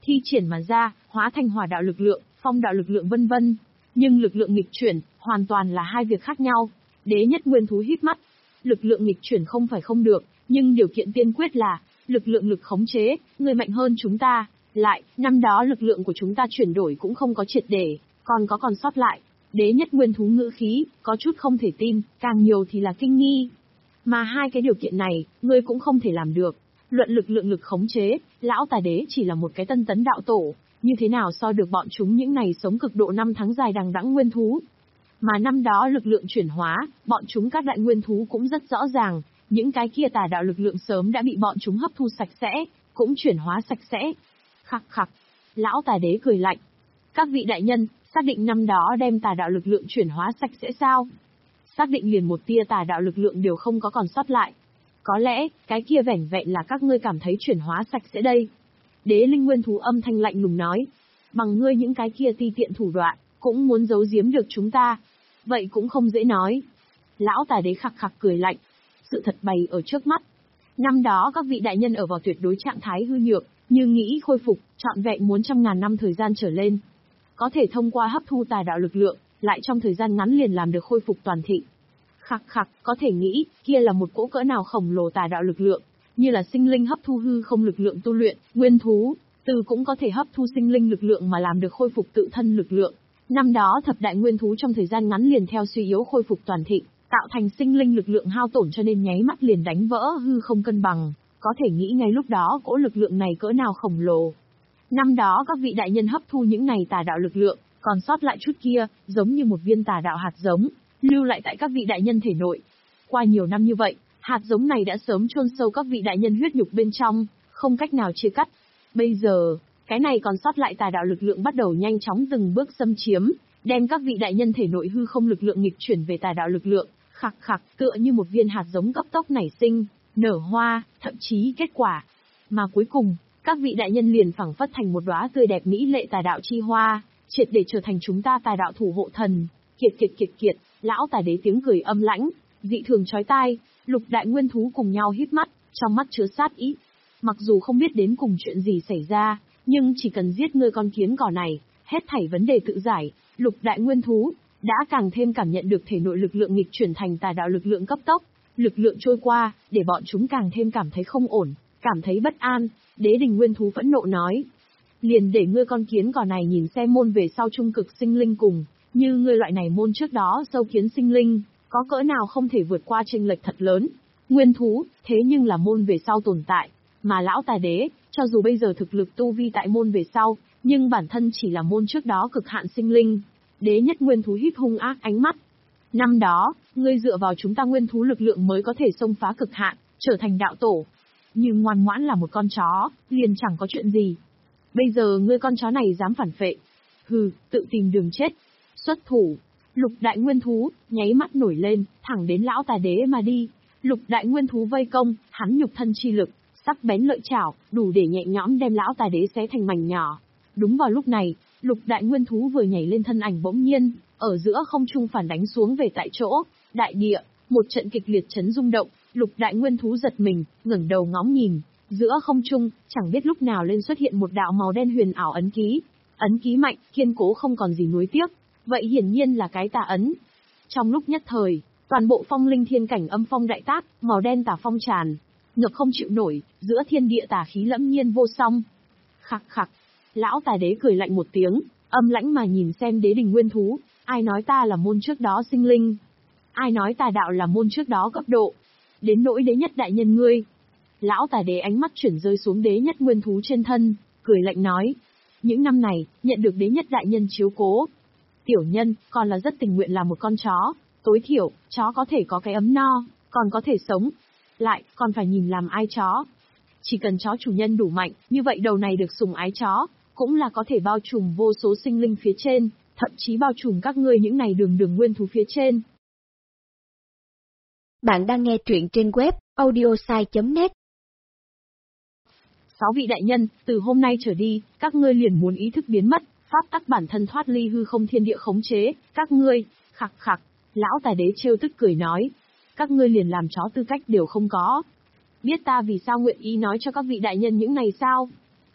thi triển mà ra, hóa thành hỏa đạo lực lượng, phong đạo lực lượng vân vân. Nhưng lực lượng nghịch chuyển, hoàn toàn là hai việc khác nhau. Đế nhất nguyên thú híp mắt. Lực lượng nghịch chuyển không phải không được, nhưng điều kiện tiên quyết là, lực lượng lực khống chế, người mạnh hơn chúng ta. Lại, năm đó lực lượng của chúng ta chuyển đổi cũng không có triệt để, còn có còn sót lại. Đế nhất nguyên thú ngữ khí, có chút không thể tin, càng nhiều thì là kinh nghi. Mà hai cái điều kiện này, ngươi cũng không thể làm được. Luận lực lượng lực khống chế, lão tà đế chỉ là một cái tân tấn đạo tổ, như thế nào so được bọn chúng những ngày sống cực độ năm tháng dài đằng đẵng nguyên thú. Mà năm đó lực lượng chuyển hóa, bọn chúng các đại nguyên thú cũng rất rõ ràng, những cái kia tà đạo lực lượng sớm đã bị bọn chúng hấp thu sạch sẽ, cũng chuyển hóa sạch sẽ. Khặc khặc, lão tà đế cười lạnh. Các vị đại nhân, xác định năm đó đem tà đạo lực lượng chuyển hóa sạch sẽ sao? Xác định liền một tia tà đạo lực lượng đều không có còn sót lại. Có lẽ, cái kia vẻn vẹn là các ngươi cảm thấy chuyển hóa sạch sẽ đây. Đế linh nguyên thú âm thanh lạnh lùng nói. Bằng ngươi những cái kia ti tiện thủ đoạn, cũng muốn giấu giếm được chúng ta. Vậy cũng không dễ nói. Lão tà đế khặc khặc cười lạnh. Sự thật bày ở trước mắt. Năm đó các vị đại nhân ở vào tuyệt đối trạng thái hư nhược, như nghĩ khôi phục, trọn vẹn muốn trăm ngàn năm thời gian trở lên. Có thể thông qua hấp thu tà đạo lực lượng, lại trong thời gian ngắn liền làm được khôi phục toàn thịnh. Khặc khặc, có thể nghĩ, kia là một cỗ cỡ nào khổng lồ tà đạo lực lượng, như là sinh linh hấp thu hư không lực lượng tu luyện, nguyên thú, từ cũng có thể hấp thu sinh linh lực lượng mà làm được khôi phục tự thân lực lượng. Năm đó thập đại nguyên thú trong thời gian ngắn liền theo suy yếu khôi phục toàn thịnh, tạo thành sinh linh lực lượng hao tổn cho nên nháy mắt liền đánh vỡ hư không cân bằng, có thể nghĩ ngay lúc đó cỗ lực lượng này cỡ nào khổng lồ. Năm đó các vị đại nhân hấp thu những này tà đạo lực lượng, còn sót lại chút kia, giống như một viên tà đạo hạt giống, lưu lại tại các vị đại nhân thể nội. Qua nhiều năm như vậy, hạt giống này đã sớm chôn sâu các vị đại nhân huyết nhục bên trong, không cách nào chia cắt. Bây giờ, cái này còn sót lại tà đạo lực lượng bắt đầu nhanh chóng từng bước xâm chiếm, đem các vị đại nhân thể nội hư không lực lượng nghịch chuyển về tà đạo lực lượng, khặc khặc, tựa như một viên hạt giống cấp tốc nảy sinh, nở hoa, thậm chí kết quả. Mà cuối cùng, các vị đại nhân liền phảng phất thành một đóa tươi đẹp mỹ lệ tà đạo chi hoa, triệt để trở thành chúng ta tà đạo thủ hộ thần. Kiệt kiệt kiệt kiệt, lão tà đế tiếng cười âm lãnh, dị thường chói tai, lục đại nguyên thú cùng nhau híp mắt, trong mắt chứa sát ý. Mặc dù không biết đến cùng chuyện gì xảy ra, nhưng chỉ cần giết ngươi con kiến cỏ này, hết thảy vấn đề tự giải. Lục đại nguyên thú đã càng thêm cảm nhận được thể nội lực lượng nghịch chuyển thành tà đạo lực lượng cấp tốc, lực lượng trôi qua, để bọn chúng càng thêm cảm thấy không ổn, cảm thấy bất an. Đế đình nguyên thú phẫn nộ nói, liền để ngươi con kiến cỏ này nhìn xem môn về sau trung cực sinh linh cùng, như ngươi loại này môn trước đó sâu kiến sinh linh, có cỡ nào không thể vượt qua chênh lệch thật lớn. Nguyên thú, thế nhưng là môn về sau tồn tại, mà lão tà đế, cho dù bây giờ thực lực tu vi tại môn về sau, nhưng bản thân chỉ là môn trước đó cực hạn sinh linh. Đế nhất nguyên thú hít hung ác ánh mắt. Năm đó, ngươi dựa vào chúng ta nguyên thú lực lượng mới có thể xông phá cực hạn, trở thành đạo tổ. Nhưng ngoan ngoãn là một con chó, liền chẳng có chuyện gì. Bây giờ ngươi con chó này dám phản phệ. Hừ, tự tìm đường chết. Xuất thủ. Lục đại nguyên thú, nháy mắt nổi lên, thẳng đến lão tà đế mà đi. Lục đại nguyên thú vây công, hắn nhục thân chi lực, sắc bén lợi chảo, đủ để nhẹ nhõm đem lão tà đế xé thành mảnh nhỏ. Đúng vào lúc này, lục đại nguyên thú vừa nhảy lên thân ảnh bỗng nhiên, ở giữa không trung phản đánh xuống về tại chỗ, đại địa, một trận kịch liệt chấn rung động, lục đại nguyên thú giật mình, ngẩng đầu ngóng nhìn, giữa không trung, chẳng biết lúc nào lên xuất hiện một đạo màu đen huyền ảo ấn ký. Ấn ký mạnh, kiên cố không còn gì nuối tiếc, vậy hiển nhiên là cái tà ấn. Trong lúc nhất thời, toàn bộ phong linh thiên cảnh âm phong đại tác, màu đen tà phong tràn, ngập không chịu nổi, giữa thiên địa tà khí lẫm nhiên vô song. Khặc khặc, lão tà đế cười lạnh một tiếng, âm lãnh mà nhìn xem đế đình nguyên thú, ai nói ta là môn trước đó sinh linh? Ai nói tà đạo là môn trước đó cấp độ? Đến nỗi đế nhất đại nhân ngươi. Lão tà đế ánh mắt chuyển rơi xuống đế nhất nguyên thú trên thân, cười lạnh nói. Những năm này, nhận được đế nhất đại nhân chiếu cố. Tiểu nhân, còn là rất tình nguyện là một con chó, tối thiểu, chó có thể có cái ấm no, còn có thể sống. Lại, còn phải nhìn làm ai chó. Chỉ cần chó chủ nhân đủ mạnh, như vậy đầu này được sủng ái chó, cũng là có thể bao trùm vô số sinh linh phía trên, thậm chí bao trùm các ngươi những này đường đường nguyên thú phía trên. Bạn đang nghe truyện trên web audiosai chấm net. Sáu vị đại nhân, từ hôm nay trở đi, các ngươi liền muốn ý thức biến mất, pháp tắc bản thân thoát ly hư không thiên địa khống chế, các ngươi, khặc khặc, lão tài đế trêu tức cười nói, các ngươi liền làm chó tư cách đều không có. Biết ta vì sao nguyện ý nói cho các vị đại nhân những này sao?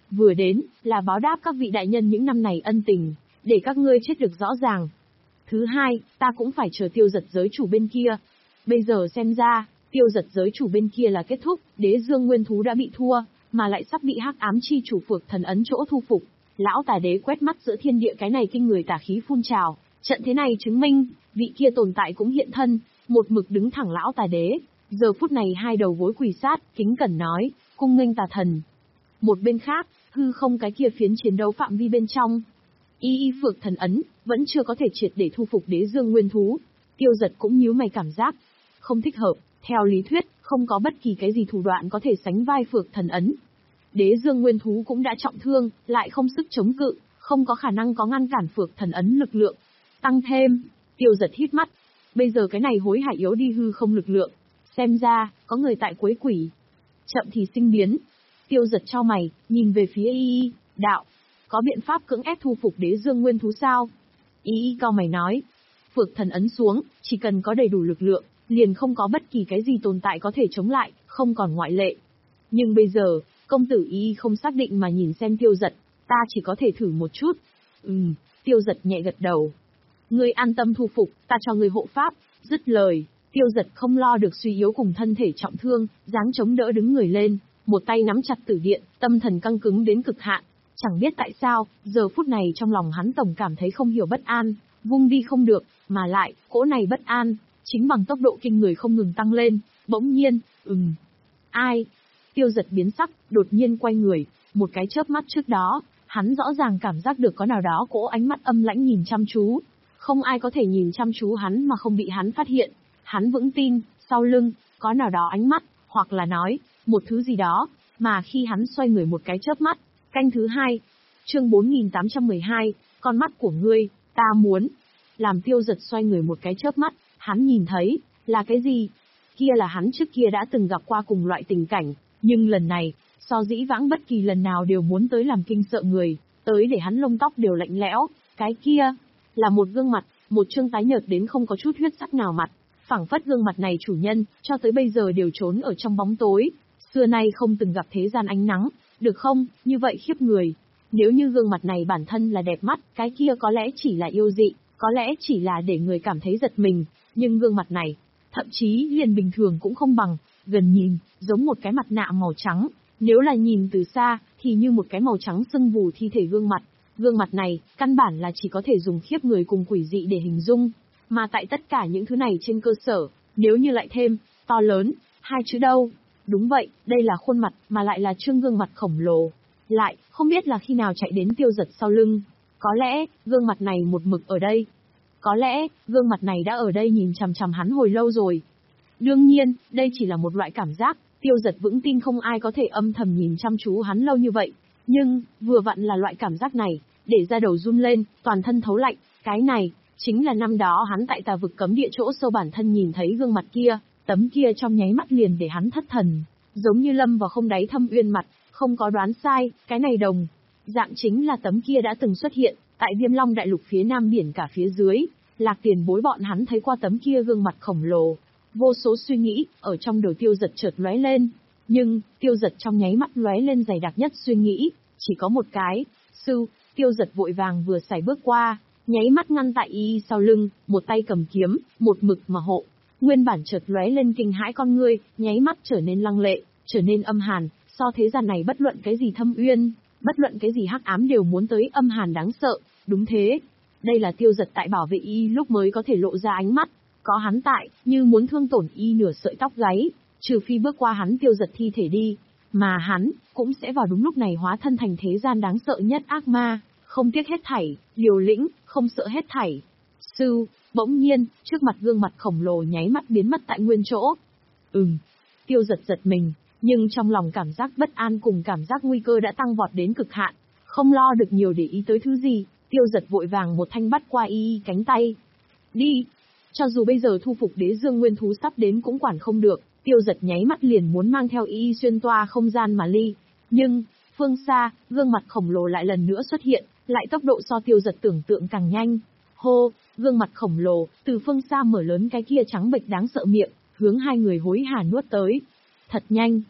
vừa đến, là báo đáp các vị đại nhân những năm này ân tình, để các ngươi chết được rõ ràng. Thứ hai, ta cũng phải chờ tiêu giật giới chủ bên kia. Bây giờ xem ra, tiêu giật giới chủ bên kia là kết thúc, đế dương nguyên thú đã bị thua, mà lại sắp bị hắc ám chi chủ phược thần ấn chỗ thu phục. Lão tà đế quét mắt giữa thiên địa cái này kinh người tà khí phun trào, trận thế này chứng minh, vị kia tồn tại cũng hiện thân, một mực đứng thẳng lão tà đế. Giờ phút này hai đầu gối quỳ sát, kính cẩn nói, cung nghênh tà thần. Một bên khác, hư không cái kia phiến chiến đấu phạm vi bên trong. Y y phược thần ấn, vẫn chưa có thể triệt để thu phục đế dương nguyên thú. Tiêu giật cũng nhíu mày cảm giác, không thích hợp, theo lý thuyết, không có bất kỳ cái gì thủ đoạn có thể sánh vai phược thần ấn. Đế dương nguyên thú cũng đã trọng thương, lại không sức chống cự, không có khả năng có ngăn cản phược thần ấn lực lượng. Tăng thêm, tiêu giật hít mắt, bây giờ cái này hối hại yếu đi hư không lực lượng. Xem ra, có người tại quấy quỷ. Chậm thì sinh biến. Tiêu giật cho mày, nhìn về phía y y, đạo. Có biện pháp cưỡng ép thu phục đế dương nguyên thú sao? Y y cao mày nói. Phược thần ấn xuống, chỉ cần có đầy đủ lực lượng, liền không có bất kỳ cái gì tồn tại có thể chống lại, không còn ngoại lệ. Nhưng bây giờ, công tử y y không xác định mà nhìn xem tiêu giật, ta chỉ có thể thử một chút. Ừm, tiêu giật nhẹ gật đầu. Ngươi an tâm thu phục, ta cho ngươi hộ pháp. Dứt lời, tiêu giật không lo được suy yếu cùng thân thể trọng thương, dáng chống đỡ đứng người lên, một tay nắm chặt tử điện, tâm thần căng cứng đến cực hạn. Chẳng biết tại sao, giờ phút này trong lòng hắn tổng cảm thấy không hiểu bất an, vung đi không được, mà lại, cỗ này bất an, chính bằng tốc độ kinh người không ngừng tăng lên, bỗng nhiên, ừm. Ai? Tiêu giật biến sắc, đột nhiên quay người, một cái chớp mắt trước đó, hắn rõ ràng cảm giác được có nào đó cỗ ánh mắt âm lãnh nhìn chăm chú. Không ai có thể nhìn chăm chú hắn mà không bị hắn phát hiện. Hắn vững tin, sau lưng, có nào đó ánh mắt, hoặc là nói, một thứ gì đó, mà khi hắn xoay người một cái chớp mắt, canh thứ hai, chương bốn nghìn tám trăm mười hai, con mắt của ngươi, ta muốn. Làm tiêu giật xoay người một cái chớp mắt, hắn nhìn thấy, là cái gì? Kia là hắn trước kia đã từng gặp qua cùng loại tình cảnh, nhưng lần này, so dĩ vãng bất kỳ lần nào đều muốn tới làm kinh sợ người, tới để hắn lông tóc đều lạnh lẽo, cái kia, là một gương mặt, một trương tái nhợt đến không có chút huyết sắc nào mặt, phảng phất gương mặt này chủ nhân, cho tới bây giờ đều trốn ở trong bóng tối, xưa nay không từng gặp thế gian ánh nắng, được không, như vậy khiếp người. Nếu như gương mặt này bản thân là đẹp mắt, cái kia có lẽ chỉ là yêu dị, có lẽ chỉ là để người cảm thấy giật mình, nhưng gương mặt này, thậm chí liền bình thường cũng không bằng, gần nhìn, giống một cái mặt nạ màu trắng, nếu là nhìn từ xa, thì như một cái màu trắng sưng vù thi thể gương mặt. Gương mặt này, căn bản là chỉ có thể dùng khiếp người cùng quỷ dị để hình dung, mà tại tất cả những thứ này trên cơ sở, nếu như lại thêm, to lớn, hai chữ đâu? Đúng vậy, đây là khuôn mặt, mà lại là trương gương mặt khổng lồ. Lại, không biết là khi nào chạy đến tiêu giật sau lưng. Có lẽ, gương mặt này một mực ở đây. Có lẽ, gương mặt này đã ở đây nhìn chằm chằm hắn hồi lâu rồi. Đương nhiên, đây chỉ là một loại cảm giác, tiêu giật vững tin không ai có thể âm thầm nhìn chăm chú hắn lâu như vậy. Nhưng, vừa vặn là loại cảm giác này, để ra đầu run lên, toàn thân thấu lạnh, cái này, chính là năm đó hắn tại tà vực cấm địa chỗ sâu bản thân nhìn thấy gương mặt kia, tấm kia trong nháy mắt liền để hắn thất thần, giống như lâm vào không đáy thâm uyên mặt, không có đoán sai, cái này đồng. Dạng chính là tấm kia đã từng xuất hiện, tại Viêm Long đại lục phía nam biển cả phía dưới, Lạc Tiền Bối bọn hắn thấy qua tấm kia gương mặt khổng lồ. Vô số suy nghĩ, ở trong đầu tiêu giật chợt lóe lên. Nhưng, tiêu giật trong nháy mắt lóe lên dày đặc nhất suy nghĩ, chỉ có một cái, sư, tiêu giật vội vàng vừa xài bước qua, nháy mắt ngăn tại y sau lưng, một tay cầm kiếm, một mực mà hộ. Nguyên bản chợt lóe lên kinh hãi con ngươi, nháy mắt trở nên lăng lệ, trở nên âm hàn, so thế gian này bất luận cái gì thâm uyên, bất luận cái gì hắc ám đều muốn tới âm hàn đáng sợ, đúng thế. Đây là tiêu giật tại bảo vệ y lúc mới có thể lộ ra ánh mắt, có hắn tại, như muốn thương tổn y nửa sợi tóc gáy, trừ phi bước qua hắn tiêu giật thi thể đi, mà hắn, cũng sẽ vào đúng lúc này hóa thân thành thế gian đáng sợ nhất ác ma, không tiếc hết thảy, liều lĩnh, không sợ hết thảy. Sư, bỗng nhiên, trước mặt gương mặt khổng lồ nháy mắt biến mất tại nguyên chỗ. Ừm, tiêu giật giật mình, nhưng trong lòng cảm giác bất an cùng cảm giác nguy cơ đã tăng vọt đến cực hạn, không lo được nhiều để ý tới thứ gì, tiêu giật vội vàng một thanh bắt qua y y cánh tay. Đi! Cho dù bây giờ thu phục đế dương nguyên thú sắp đến cũng quản không được, tiêu giật nháy mắt liền muốn mang theo y y xuyên toa không gian mà ly. Nhưng, phương xa, gương mặt khổng lồ lại lần nữa xuất hiện, lại tốc độ so tiêu giật tưởng tượng càng nhanh. Hô, gương mặt khổng lồ, từ phương xa mở lớn cái kia trắng bệch đáng sợ miệng, hướng hai người hối hả nuốt tới. Thật nhanh.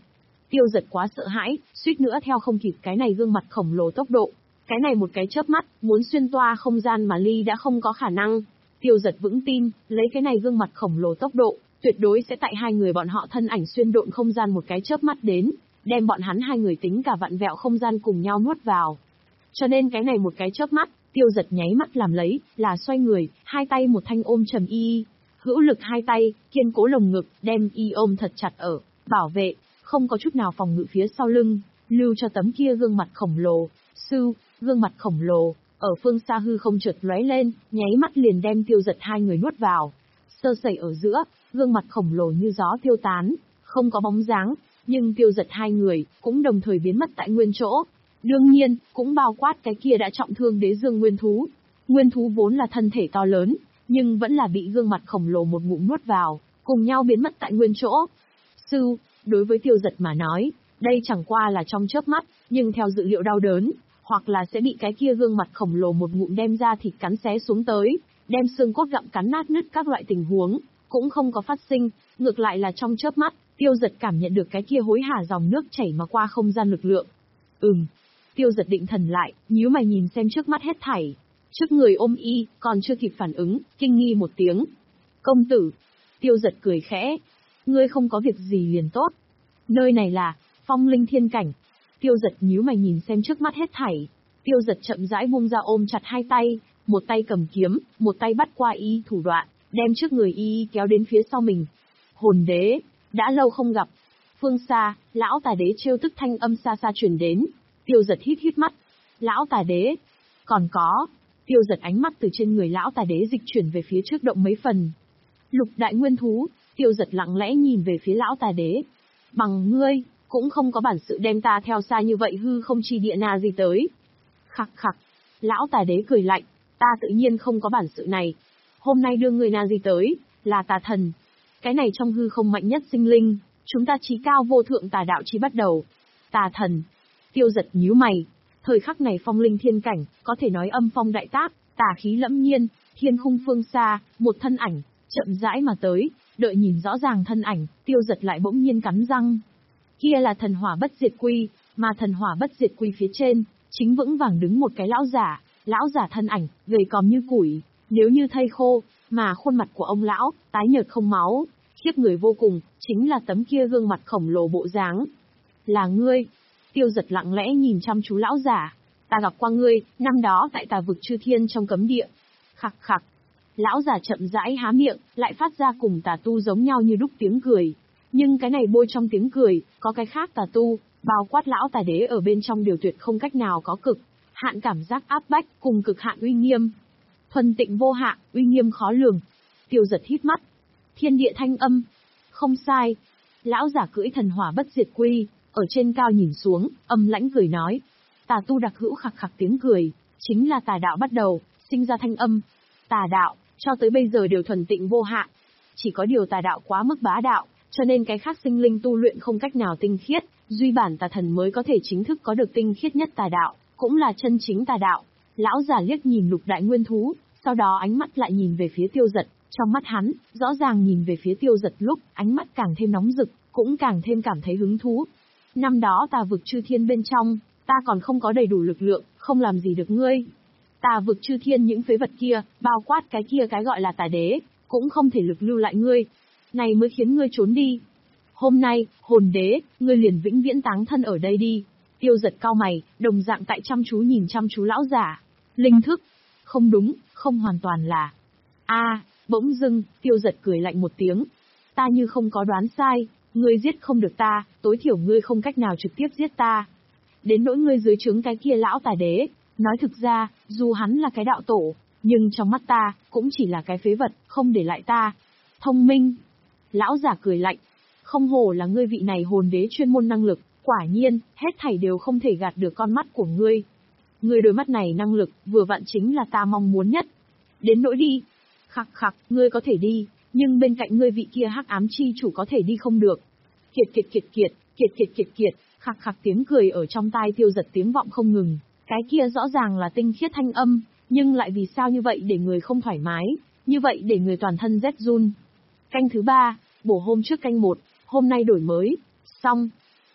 Tiêu Dật quá sợ hãi, suýt nữa theo không kịp cái này gương mặt khổng lồ tốc độ. Cái này một cái chớp mắt, muốn xuyên toa không gian mà ly đã không có khả năng. Tiêu Dật vững tin, lấy cái này gương mặt khổng lồ tốc độ, tuyệt đối sẽ tại hai người bọn họ thân ảnh xuyên độn không gian một cái chớp mắt đến, đem bọn hắn hai người tính cả vặn vẹo không gian cùng nhau nuốt vào. Cho nên cái này một cái chớp mắt, Tiêu Dật nháy mắt làm lấy, là xoay người, hai tay một thanh ôm trầm y, hữu lực hai tay, kiên cố lồng ngực, đem y ôm thật chặt ở, bảo vệ, không có chút nào phòng ngự phía sau lưng, lưu cho tấm kia gương mặt khổng lồ. Sư, gương mặt khổng lồ, ở phương xa hư không chợt lóe lên, nháy mắt liền đem Tiêu Dật hai người nuốt vào. Sơ sẩy ở giữa, gương mặt khổng lồ như gió tiêu tán, không có bóng dáng, nhưng Tiêu Dật hai người cũng đồng thời biến mất tại nguyên chỗ. Đương nhiên, cũng bao quát cái kia đã trọng thương đế dương nguyên thú. Nguyên thú vốn là thân thể to lớn, nhưng vẫn là bị gương mặt khổng lồ một ngụm nuốt vào, cùng nhau biến mất tại nguyên chỗ. Sư, đối với Tiêu Dật mà nói, đây chẳng qua là trong chớp mắt, nhưng theo dự liệu đau đớn, hoặc là sẽ bị cái kia gương mặt khổng lồ một ngụm đem ra thịt cắn xé xuống tới, đem xương cốt gặm cắn nát nứt các loại tình huống, cũng không có phát sinh, ngược lại là trong chớp mắt, Tiêu Dật cảm nhận được cái kia hối hả dòng nước chảy mà qua không gian lực lượng. Ừm. Tiêu Dật định thần lại, nhíu mày nhìn xem trước mắt hết thảy. Trước người ôm y, còn chưa kịp phản ứng, kinh nghi một tiếng. Công tử. Tiêu Dật cười khẽ. Ngươi không có việc gì liền tốt. Nơi này là Phong Linh Thiên Cảnh. Tiêu Dật nhíu mày nhìn xem trước mắt hết thảy. Tiêu Dật chậm rãi buông ra ôm chặt hai tay, một tay cầm kiếm, một tay bắt qua y thủ đoạn, đem trước người y kéo đến phía sau mình. Hồn đế, đã lâu không gặp. Phương xa, lão tà đế trêu tức thanh âm xa xa truyền đến. Tiêu Dật hít hít mắt. Lão tà đế. Còn có. Tiêu Dật ánh mắt từ trên người lão tà đế dịch chuyển về phía trước động mấy phần. Lục đại nguyên thú. Tiêu Dật lặng lẽ nhìn về phía lão tà đế. Bằng ngươi, cũng không có bản sự đem ta theo xa như vậy hư không chi địa na gì tới. Khặc khặc. Lão tà đế cười lạnh. Ta tự nhiên không có bản sự này. Hôm nay đưa người na gì tới, là tà thần. Cái này trong hư không mạnh nhất sinh linh, chúng ta chí cao vô thượng tà đạo chi bắt đầu. Tà thần. Tiêu Dật nhíu mày. Thời khắc này Phong Linh Thiên Cảnh, có thể nói âm phong đại tác, tà khí lẫm nhiên, thiên khung phương xa, một thân ảnh, chậm rãi mà tới, đợi nhìn rõ ràng thân ảnh, Tiêu Dật lại bỗng nhiên cắn răng. Kia là thần hỏa bất diệt quy, mà thần hỏa bất diệt quy phía trên, chính vững vàng đứng một cái lão giả, lão giả thân ảnh, gầy còm như củi, nếu như thây khô, mà khuôn mặt của ông lão, tái nhợt không máu, khiếp người vô cùng, chính là tấm kia gương mặt khổng lồ bộ dáng. Là ngươi. Tiêu Dật lặng lẽ nhìn chăm chú lão giả. Ta gặp qua ngươi, năm đó tại Tà vực Chư Thiên trong cấm địa. Khặc khặc. Lão giả chậm rãi há miệng, lại phát ra cùng tà tu giống nhau như đúc tiếng cười. Nhưng cái này bôi trong tiếng cười, có cái khác tà tu, bao quát lão tà đế ở bên trong điều tuyệt không cách nào có cực hạn cảm giác áp bách, cùng cực hạn uy nghiêm. Thuần tịnh vô hạn, uy nghiêm khó lường. Tiêu Dật hít mắt. Thiên địa thanh âm. Không sai. Lão giả cưỡi thần hỏa bất diệt quy, ở trên cao nhìn xuống, âm lãnh cười nói. Tà tu đặc hữu khặc khặc tiếng cười, chính là tà đạo bắt đầu, sinh ra thanh âm. Tà đạo, cho tới bây giờ đều thuần tịnh vô hạn. Chỉ có điều tà đạo quá mức bá đạo, cho nên cái khác sinh linh tu luyện không cách nào tinh khiết, duy bản tà thần mới có thể chính thức có được tinh khiết nhất tà đạo, cũng là chân chính tà đạo. Lão giả liếc nhìn lục đại nguyên thú, sau đó ánh mắt lại nhìn về phía Tiêu Dật, trong mắt hắn, rõ ràng nhìn về phía Tiêu Dật lúc, ánh mắt càng thêm nóng rực, cũng càng thêm cảm thấy hứng thú. Năm đó Tà vực Chư Thiên bên trong, ta còn không có đầy đủ lực lượng, không làm gì được ngươi. Tà vực Chư Thiên những phế vật kia, bao quát cái kia cái gọi là tà đế, cũng không thể lực lưu lại ngươi. Này mới khiến ngươi trốn đi. Hôm nay, hồn đế, ngươi liền vĩnh viễn táng thân ở đây đi. Tiêu Dật cau mày, đồng dạng tại chăm chú nhìn chăm chú lão giả. Linh thức. Không đúng, không hoàn toàn là. A, à, bỗng dưng, Tiêu Dật cười lạnh một tiếng. Ta như không có đoán sai, ngươi giết không được ta, tối thiểu ngươi không cách nào trực tiếp giết ta. Đến nỗi ngươi dưới trướng cái kia lão tà đế, nói thực ra, dù hắn là cái đạo tổ, nhưng trong mắt ta, cũng chỉ là cái phế vật, không để lại ta. Thông minh. Lão giả cười lạnh. Không hổ là ngươi vị này hồn đế chuyên môn năng lực, quả nhiên, hết thảy đều không thể gạt được con mắt của ngươi. Ngươi đôi mắt này năng lực, vừa vặn chính là ta mong muốn nhất. Đến nỗi đi. Khặc khặc, ngươi có thể đi, nhưng bên cạnh ngươi vị kia hắc ám chi chủ có thể đi không được. Kiệt kiệt kiệt kiệt, kiệt kiệt kiệt kiệt, khặc khặc tiếng cười ở trong tai Tiêu Dật tiếng vọng không ngừng. Cái kia rõ ràng là tinh khiết thanh âm, nhưng lại vì sao như vậy để người không thoải mái, như vậy để người toàn thân rét run. Canh thứ ba, bổ hôm trước canh một, hôm nay đổi mới. Xong.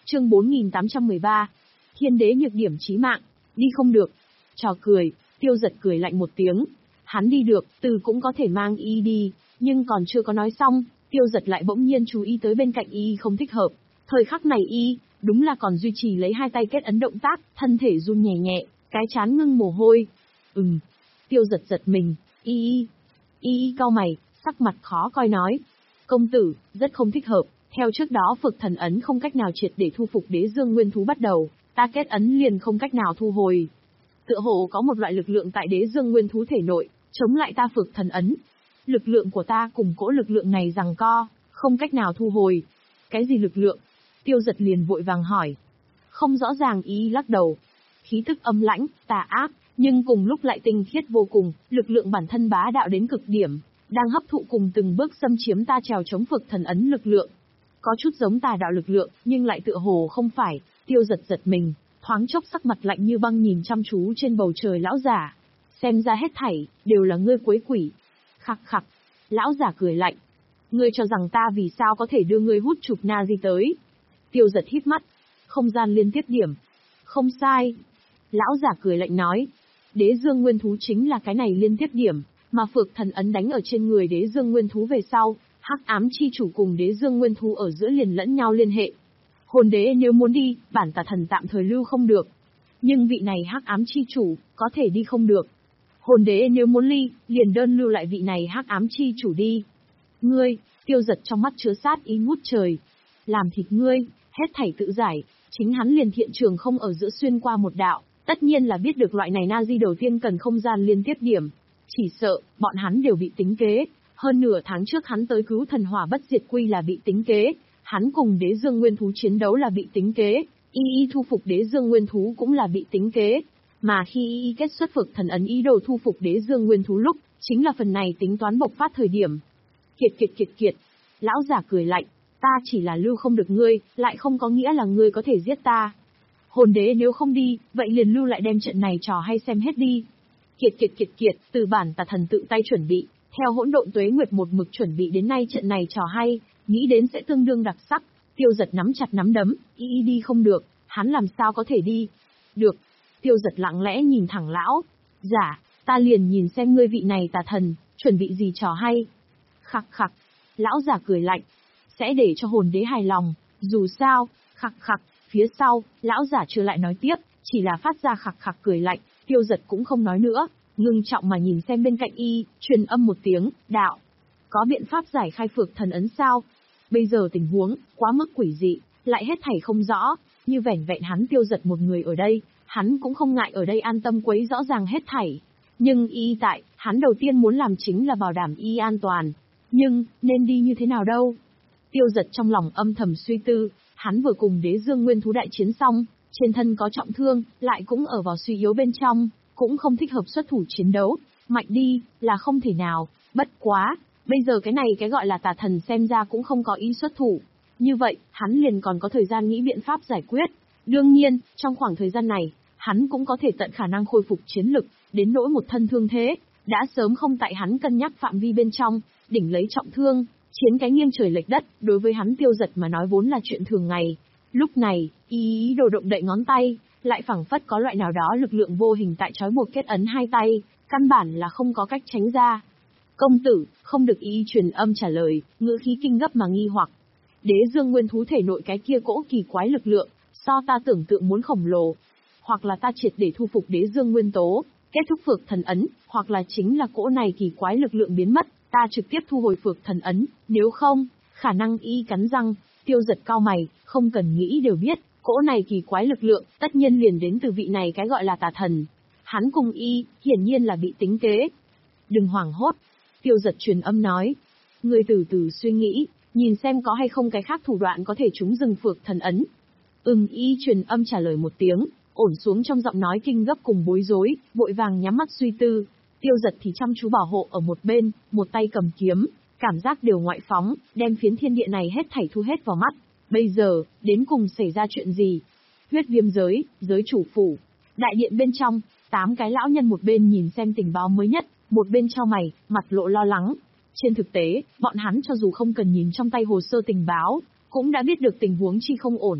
Chương bốn nghìn tám trăm mười ba. Thiên đế nhược điểm chí mạng, đi không được. Trò cười, Tiêu Dật cười lạnh một tiếng. Hắn đi được, từ cũng có thể mang y đi, nhưng còn chưa có nói xong, Tiêu Dật lại bỗng nhiên chú ý tới bên cạnh y không thích hợp. Thời khắc này y, đúng là còn duy trì lấy hai tay kết ấn động tác, thân thể run nhẹ nhẹ, cái trán ngưng mồ hôi. Ừm. Tiêu Dật giật mình, y y. Y y cau mày, sắc mặt khó coi nói. Công tử, rất không thích hợp, theo trước đó Phược Thần Ấn không cách nào triệt để thu phục Đế Dương Nguyên Thú bắt đầu, ta kết ấn liền không cách nào thu hồi. Tựa hồ có một loại lực lượng tại Đế Dương Nguyên Thú thể nội, chống lại ta Phược Thần Ấn. Lực lượng của ta cùng cỗ lực lượng này giằng co, không cách nào thu hồi. Cái gì lực lượng? Tiêu Dật liền vội vàng hỏi. Không rõ ràng, ý lắc đầu. Khí tức âm lãnh, tà ác, nhưng cùng lúc lại tinh khiết vô cùng, lực lượng bản thân bá đạo đến cực điểm, đang hấp thụ cùng từng bước xâm chiếm ta trèo chống Phược Thần Ấn lực lượng. Có chút giống tà đạo lực lượng, nhưng lại tựa hồ không phải. Tiêu Dật giật mình, thoáng chốc sắc mặt lạnh như băng nhìn chăm chú trên bầu trời lão giả. Xem ra hết thảy, đều là ngươi quấy quỷ. Khặc khặc, lão giả cười lạnh. Ngươi cho rằng ta vì sao có thể đưa ngươi hút chụp na di tới? Tiêu Dật híp mắt. Không gian liên tiếp điểm. Không sai. Lão giả cười lạnh nói. Đế Dương Nguyên Thú chính là cái này liên tiếp điểm, mà Phược Thần Ấn đánh ở trên người Đế Dương Nguyên Thú về sau, Hắc Ám Chi Chủ cùng Đế Dương Nguyên Thú ở giữa liền lẫn nhau liên hệ. Hồn đế nếu muốn đi, bản tà thần tạm thời lưu không được. Nhưng vị này Hắc Ám Chi Chủ, có thể đi không được. Hồn đế nếu muốn ly, liền đơn lưu lại vị này Hắc Ám Chi Chủ đi. Ngươi, Tiêu Dật trong mắt chứa sát ý ngút trời. Làm thịt ngươi, hết thảy tự giải, chính hắn liền thiện trường không ở giữa xuyên qua một đạo, tất nhiên là biết được loại này Nazi đầu tiên cần không gian liên tiếp điểm. Chỉ sợ, bọn hắn đều bị tính kế. Hơn nửa tháng trước hắn tới cứu thần hỏa bất diệt quy là bị tính kế. Hắn cùng Đế Dương Nguyên Thú chiến đấu là bị tính kế, y y thu phục Đế Dương Nguyên Thú cũng là bị tính kế. Mà khi y y kết xuất Phược Thần Ấn ý đồ thu phục Đế Dương Nguyên Thú lúc, chính là phần này tính toán bộc phát thời điểm. Kiệt kiệt kiệt kiệt, lão giả cười lạnh, ta chỉ là lưu không được ngươi, lại không có nghĩa là ngươi có thể giết ta. Hồn đế nếu không đi, vậy liền lưu lại đem trận này trò hay xem hết đi. Kiệt kiệt kiệt kiệt, từ bản tà thần tự tay chuẩn bị, theo hỗn độn tuế nguyệt một mực chuẩn bị đến nay trận này trò hay, nghĩ đến sẽ tương đương đặc sắc. Tiêu Dật nắm chặt nắm đấm, y y đi không được, hắn làm sao có thể đi? Được. Tiêu Dật lặng lẽ nhìn thẳng lão. Giả, ta liền nhìn xem ngươi vị này tà thần, chuẩn bị gì trò hay. Khặc khặc. Lão giả cười lạnh. Sẽ để cho hồn đế hài lòng, dù sao, khặc khặc. Phía sau, lão giả chưa lại nói tiếp, chỉ là phát ra khặc khặc cười lạnh. Tiêu Dật cũng không nói nữa, ngưng trọng mà nhìn xem bên cạnh y, truyền âm một tiếng, đạo. Có biện pháp giải khai Phược Thần Ấn sao? Bây giờ tình huống, quá mức quỷ dị, lại hết thảy không rõ, như vẻn vẹn hắn Tiêu Dật một người ở đây, hắn cũng không ngại ở đây an tâm quấy rõ ràng hết thảy. Nhưng y tại, hắn đầu tiên muốn làm chính là bảo đảm y an toàn. Nhưng, nên đi như thế nào đâu? Tiêu Dật trong lòng âm thầm suy tư, hắn vừa cùng Đế Dương Nguyên Thú đại chiến xong, trên thân có trọng thương, lại cũng ở vào suy yếu bên trong, cũng không thích hợp xuất thủ chiến đấu, mạnh đi, là không thể nào, bất quá. Bây giờ cái này cái gọi là tà thần xem ra cũng không có ý xuất thủ. Như vậy, hắn liền còn có thời gian nghĩ biện pháp giải quyết. Đương nhiên, trong khoảng thời gian này, hắn cũng có thể tận khả năng khôi phục chiến lực, đến nỗi một thân thương thế, đã sớm không tại hắn cân nhắc phạm vi bên trong, đỉnh lấy trọng thương, chiến cái nghiêng trời lệch đất, đối với hắn Tiêu Dật mà nói vốn là chuyện thường ngày. Lúc này, ý đồ động đậy ngón tay, lại phảng phất có loại nào đó lực lượng vô hình tại trói buộc kết ấn hai tay, căn bản là không có cách tránh ra. Công tử, không được ý truyền âm trả lời, ngữ khí kinh gấp mà nghi hoặc. Đế Dương Nguyên Thú thể nội cái kia cỗ kỳ quái lực lượng, so ta tưởng tượng muốn khổng lồ. Hoặc là ta triệt để thu phục Đế Dương Nguyên Tố, kết thúc Phược Thần Ấn, hoặc là chính là cỗ này kỳ quái lực lượng biến mất, ta trực tiếp thu hồi Phược Thần Ấn, nếu không, khả năng y cắn răng. Tiêu Dật cau mày, không cần nghĩ đều biết, cỗ này kỳ quái lực lượng, tất nhiên liền đến từ vị này cái gọi là tà thần. Hắn cùng y, hiển nhiên là bị tính kế. Đừng hoảng hốt. Tiêu Dật truyền âm nói. Ngươi từ từ suy nghĩ, nhìn xem có hay không cái khác thủ đoạn có thể trúng dừng Phược Thần Ấn. Ừm, y truyền âm trả lời một tiếng, ổn xuống trong giọng nói kinh gấp cùng bối rối, vội vàng nhắm mắt suy tư. Tiêu Dật thì chăm chú bảo hộ ở một bên, một tay cầm kiếm, cảm giác đều ngoại phóng, đem phiến thiên địa này hết thảy thu hết vào mắt. Bây giờ, đến cùng xảy ra chuyện gì? Huyết Viêm giới, giới chủ phủ. Đại điện bên trong, tám cái lão nhân một bên nhìn xem tình báo mới nhất, một bên trao mày, mặt lộ lo lắng. Trên thực tế, bọn hắn cho dù không cần nhìn trong tay hồ sơ tình báo, cũng đã biết được tình huống chi không ổn.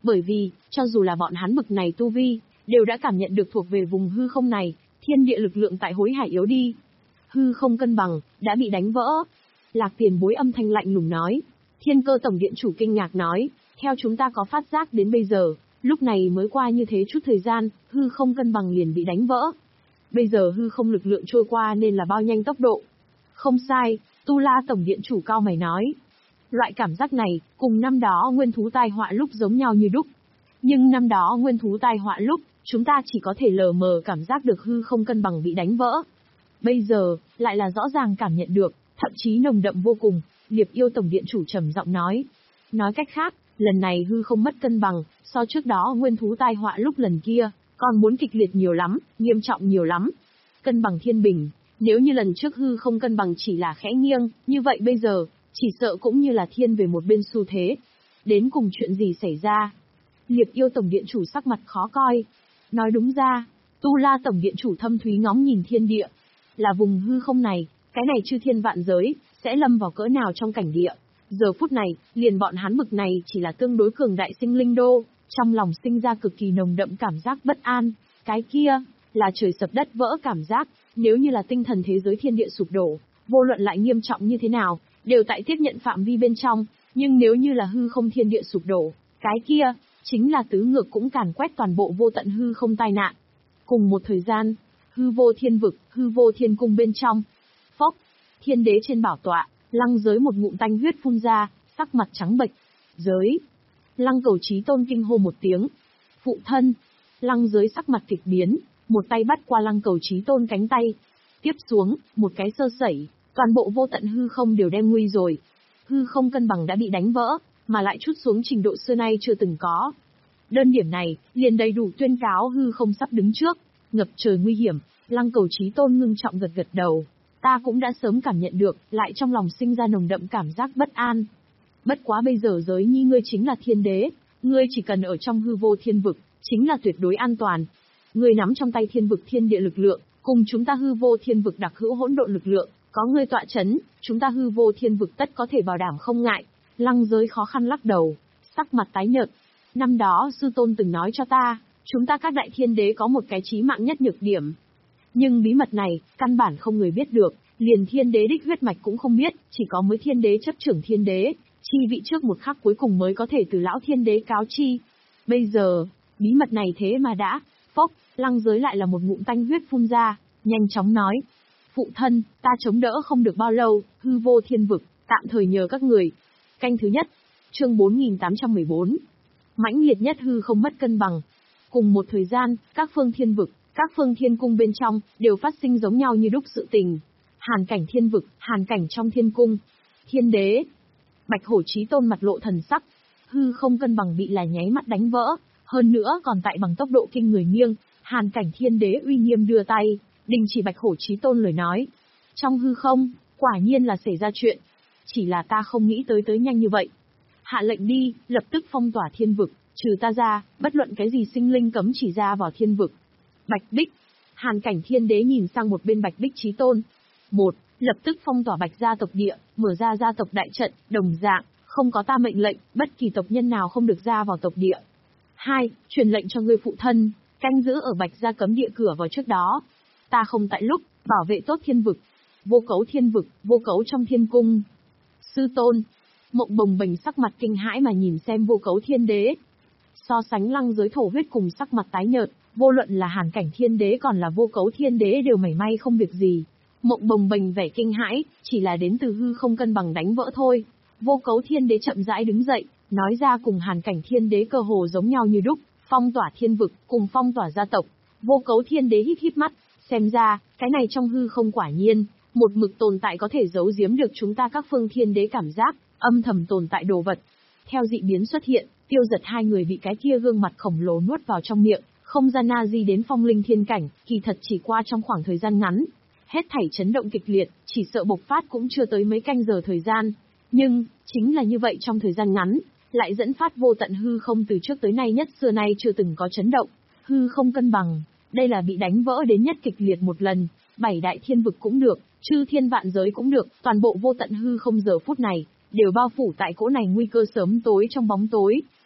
Bởi vì, cho dù là bọn hắn bực này tu vi, đều đã cảm nhận được thuộc về vùng hư không này, thiên địa lực lượng tại hối hải yếu đi. Hư không cân bằng, đã bị đánh vỡ. Lạc Tiền Bối âm thanh lạnh lùng nói. Thiên Cơ Tổng Điện chủ kinh ngạc nói, theo chúng ta có phát giác đến bây giờ, lúc này mới qua như thế chút thời gian, hư không cân bằng liền bị đánh vỡ. Bây giờ hư không lực lượng trôi qua nên là bao nhanh tốc độ. Không sai, Tu La Tổng Điện chủ cao mày nói. Loại cảm giác này, cùng năm đó nguyên thú tai họa lúc giống nhau như đúc. Nhưng năm đó nguyên thú tai họa lúc, chúng ta chỉ có thể lờ mờ cảm giác được hư không cân bằng bị đánh vỡ. Bây giờ, lại là rõ ràng cảm nhận được, thậm chí nồng đậm vô cùng, Liệp Yêu Tổng Điện chủ trầm giọng nói. Nói cách khác, lần này hư không mất cân bằng, so trước đó nguyên thú tai họa lúc lần kia, còn muốn kịch liệt nhiều lắm, nghiêm trọng nhiều lắm. Cân bằng thiên bình, nếu như lần trước hư không cân bằng chỉ là khẽ nghiêng, như vậy bây giờ, chỉ sợ cũng như là thiên về một bên xu thế. Đến cùng chuyện gì xảy ra? Liệp Yêu Tổng Điện chủ sắc mặt khó coi. Nói đúng ra, Tu La Tổng Điện chủ thâm thúy ngóng nhìn thiên địa. Là vùng hư không này, cái này chư thiên vạn giới, sẽ lâm vào cỡ nào trong cảnh địa. Giờ phút này, liền bọn hắn bực này chỉ là tương đối cường đại sinh linh đô, trong lòng sinh ra cực kỳ nồng đậm cảm giác bất an. Cái kia, là trời sập đất vỡ cảm giác, nếu như là tinh thần thế giới thiên địa sụp đổ, vô luận lại nghiêm trọng như thế nào, đều tại tiếp nhận phạm vi bên trong, nhưng nếu như là hư không thiên địa sụp đổ, cái kia, chính là tứ ngược cũng càn quét toàn bộ vô tận hư không tai nạn. Cùng một thời gian, hư vô thiên vực, hư vô thiên cung bên trong. Phốc, thiên đế trên bảo tọa, Lăng Giới một ngụm tanh huyết phun ra, sắc mặt trắng bệch. Giới. Lăng Cầu Chí Tôn kinh hô một tiếng. Phụ thân. Lăng Giới sắc mặt kịch biến, một tay bắt qua Lăng Cầu Chí Tôn cánh tay. Tiếp xuống, một cái sơ sẩy, toàn bộ vô tận hư không đều đem nguy rồi. Hư không cân bằng đã bị đánh vỡ, mà lại trút xuống trình độ xưa nay chưa từng có. Đơn điểm này, liền đầy đủ tuyên cáo hư không sắp đứng trước, ngập trời nguy hiểm. Lăng Cầu Chí Tôn ngưng trọng gật gật đầu. Ta cũng đã sớm cảm nhận được, lại trong lòng sinh ra nồng đậm cảm giác bất an. Bất quá bây giờ giới nhi ngươi chính là thiên đế, ngươi chỉ cần ở trong hư vô thiên vực, chính là tuyệt đối an toàn. Ngươi nắm trong tay thiên vực thiên địa lực lượng, cùng chúng ta hư vô thiên vực đặc hữu hỗn độn lực lượng, có ngươi tọa chấn, chúng ta hư vô thiên vực tất có thể bảo đảm không ngại. Lăng Giới khó khăn lắc đầu, sắc mặt tái nhợt. Năm đó sư tôn từng nói cho ta, chúng ta các đại thiên đế có một cái chí mạng nhất nhược điểm. Nhưng bí mật này, căn bản không người biết được, liền thiên đế đích huyết mạch cũng không biết, chỉ có mới thiên đế chấp trưởng thiên đế, chi vị trước một khắc cuối cùng mới có thể từ lão thiên đế cáo chi. Bây giờ, bí mật này thế mà đã, phốc, Lăng Giới lại là một ngụm tanh huyết phun ra, nhanh chóng nói. Phụ thân, ta chống đỡ không được bao lâu, hư vô thiên vực, tạm thời nhờ các người. Canh thứ nhất, chương bốn nghìn tám trăm mười bốn. Mãnh liệt nhất hư không mất cân bằng. Cùng một thời gian, các phương thiên vực, các phương thiên cung bên trong, đều phát sinh giống nhau như đúc sự tình. Hàn cảnh thiên vực, hàn cảnh trong thiên cung. Thiên đế. Bạch Hổ Chí Tôn mặt lộ thần sắc. Hư không cân bằng bị là nháy mắt đánh vỡ, hơn nữa còn tại bằng tốc độ kinh người nghiêng. Hàn cảnh thiên đế uy nghiêm đưa tay, đình chỉ Bạch Hổ Chí Tôn lời nói. Trong hư không, quả nhiên là xảy ra chuyện. Chỉ là ta không nghĩ tới tới nhanh như vậy. Hạ lệnh đi, lập tức phong tỏa thiên vực, trừ ta ra, bất luận cái gì sinh linh cấm chỉ ra vào thiên vực. Bạch Bích. Hàn cảnh thiên đế nhìn sang một bên Bạch Bích Chí Tôn. Một, lập tức phong tỏa Bạch gia tộc địa, mở ra gia tộc đại trận, đồng dạng, không có ta mệnh lệnh, bất kỳ tộc nhân nào không được ra vào tộc địa. Hai, truyền lệnh cho ngươi phụ thân, canh giữ ở Bạch gia cấm địa cửa vào trước đó. Ta không tại lúc, bảo vệ tốt thiên vực. Vô cấu thiên vực, vô cấu trong thiên cung. Sư tôn. Mộng bồng bềnh sắc mặt kinh hãi mà nhìn xem vô cấu thiên đế. So sánh Lăng Giới thổ huyết cùng sắc mặt tái nhợt, vô luận là hàn cảnh thiên đế còn là vô cấu thiên đế đều mảy may không việc gì. Mộng bồng bềnh vẻ kinh hãi, chỉ là đến từ hư không cân bằng đánh vỡ thôi. Vô cấu thiên đế chậm rãi đứng dậy, nói ra cùng hàn cảnh thiên đế cơ hồ giống nhau như đúc, phong tỏa thiên vực, cùng phong tỏa gia tộc. Vô cấu thiên đế híp híp mắt, xem ra, cái này trong hư không quả nhiên, một mực tồn tại có thể giấu giếm được chúng ta các phương thiên đế cảm giác, âm thầm tồn tại đồ vật. Theo dị biến xuất hiện, Tiêu Giật hai người bị cái kia gương mặt khổng lồ nuốt vào trong miệng, không gian na di đến phong linh thiên cảnh, kỳ thật chỉ qua trong khoảng thời gian ngắn. Hết thảy chấn động kịch liệt, chỉ sợ bộc phát cũng chưa tới mấy canh giờ thời gian. Nhưng, chính là như vậy trong thời gian ngắn, lại dẫn phát vô tận hư không từ trước tới nay nhất xưa nay chưa từng có chấn động. Hư không cân bằng, đây là bị đánh vỡ đến nhất kịch liệt một lần, bảy đại thiên vực cũng được, chư thiên vạn giới cũng được, toàn bộ vô tận hư không giờ phút này, đều bao phủ tại cỗ này nguy cơ sớm tối trong bóng tối,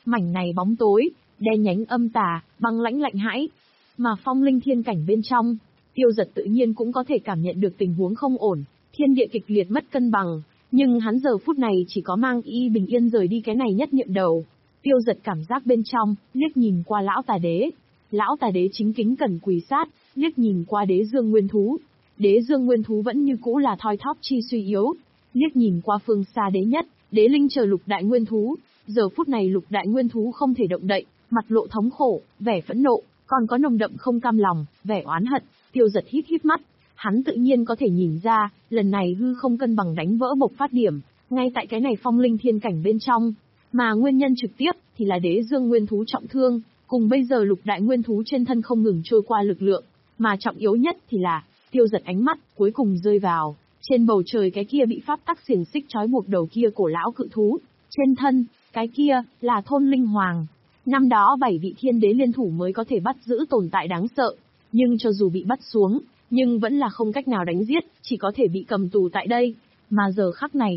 Mảnh này bóng tối, đen nhánh âm tà, băng lãnh lạnh hãi. Mà phong linh thiên cảnh bên trong, Tiêu Dật tự nhiên cũng có thể cảm nhận được tình huống không ổn, thiên địa kịch liệt mất cân bằng, nhưng hắn giờ phút này chỉ có mang y bình yên rời đi cái này nhất niệm đầu. Tiêu Dật cảm giác bên trong, liếc nhìn qua lão tà đế. Lão tà đế chính kính cẩn quỳ sát, liếc nhìn qua đế dương nguyên thú. Đế dương nguyên thú vẫn như cũ là thoi thóp chi suy yếu. Liếc nhìn qua phương xa đế nhất, đế linh chờ lục đại nguyên thú. Giờ phút này lục đại nguyên thú không thể động đậy, mặt lộ thống khổ, vẻ phẫn nộ, còn có nồng đậm không cam lòng, vẻ oán hận. Tiêu Dật hít hít mắt, hắn tự nhiên có thể nhìn ra, lần này hư không cân bằng đánh vỡ bộc phát điểm, ngay tại cái này phong linh thiên cảnh bên trong, mà nguyên nhân trực tiếp thì là đế dương nguyên thú trọng thương, cùng bây giờ lục đại nguyên thú trên thân không ngừng trôi qua lực lượng, mà trọng yếu nhất thì là, Tiêu Dật ánh mắt cuối cùng rơi vào trên bầu trời cái kia bị pháp tắc xiềng xích trói buộc đầu kia cổ lão cự thú, trên thân, cái kia là thôn linh hoàng. Năm đó bảy vị thiên đế liên thủ mới có thể bắt giữ tồn tại đáng sợ, nhưng cho dù bị bắt xuống, nhưng vẫn là không cách nào đánh giết, chỉ có thể bị cầm tù tại đây. Mà giờ khắc này,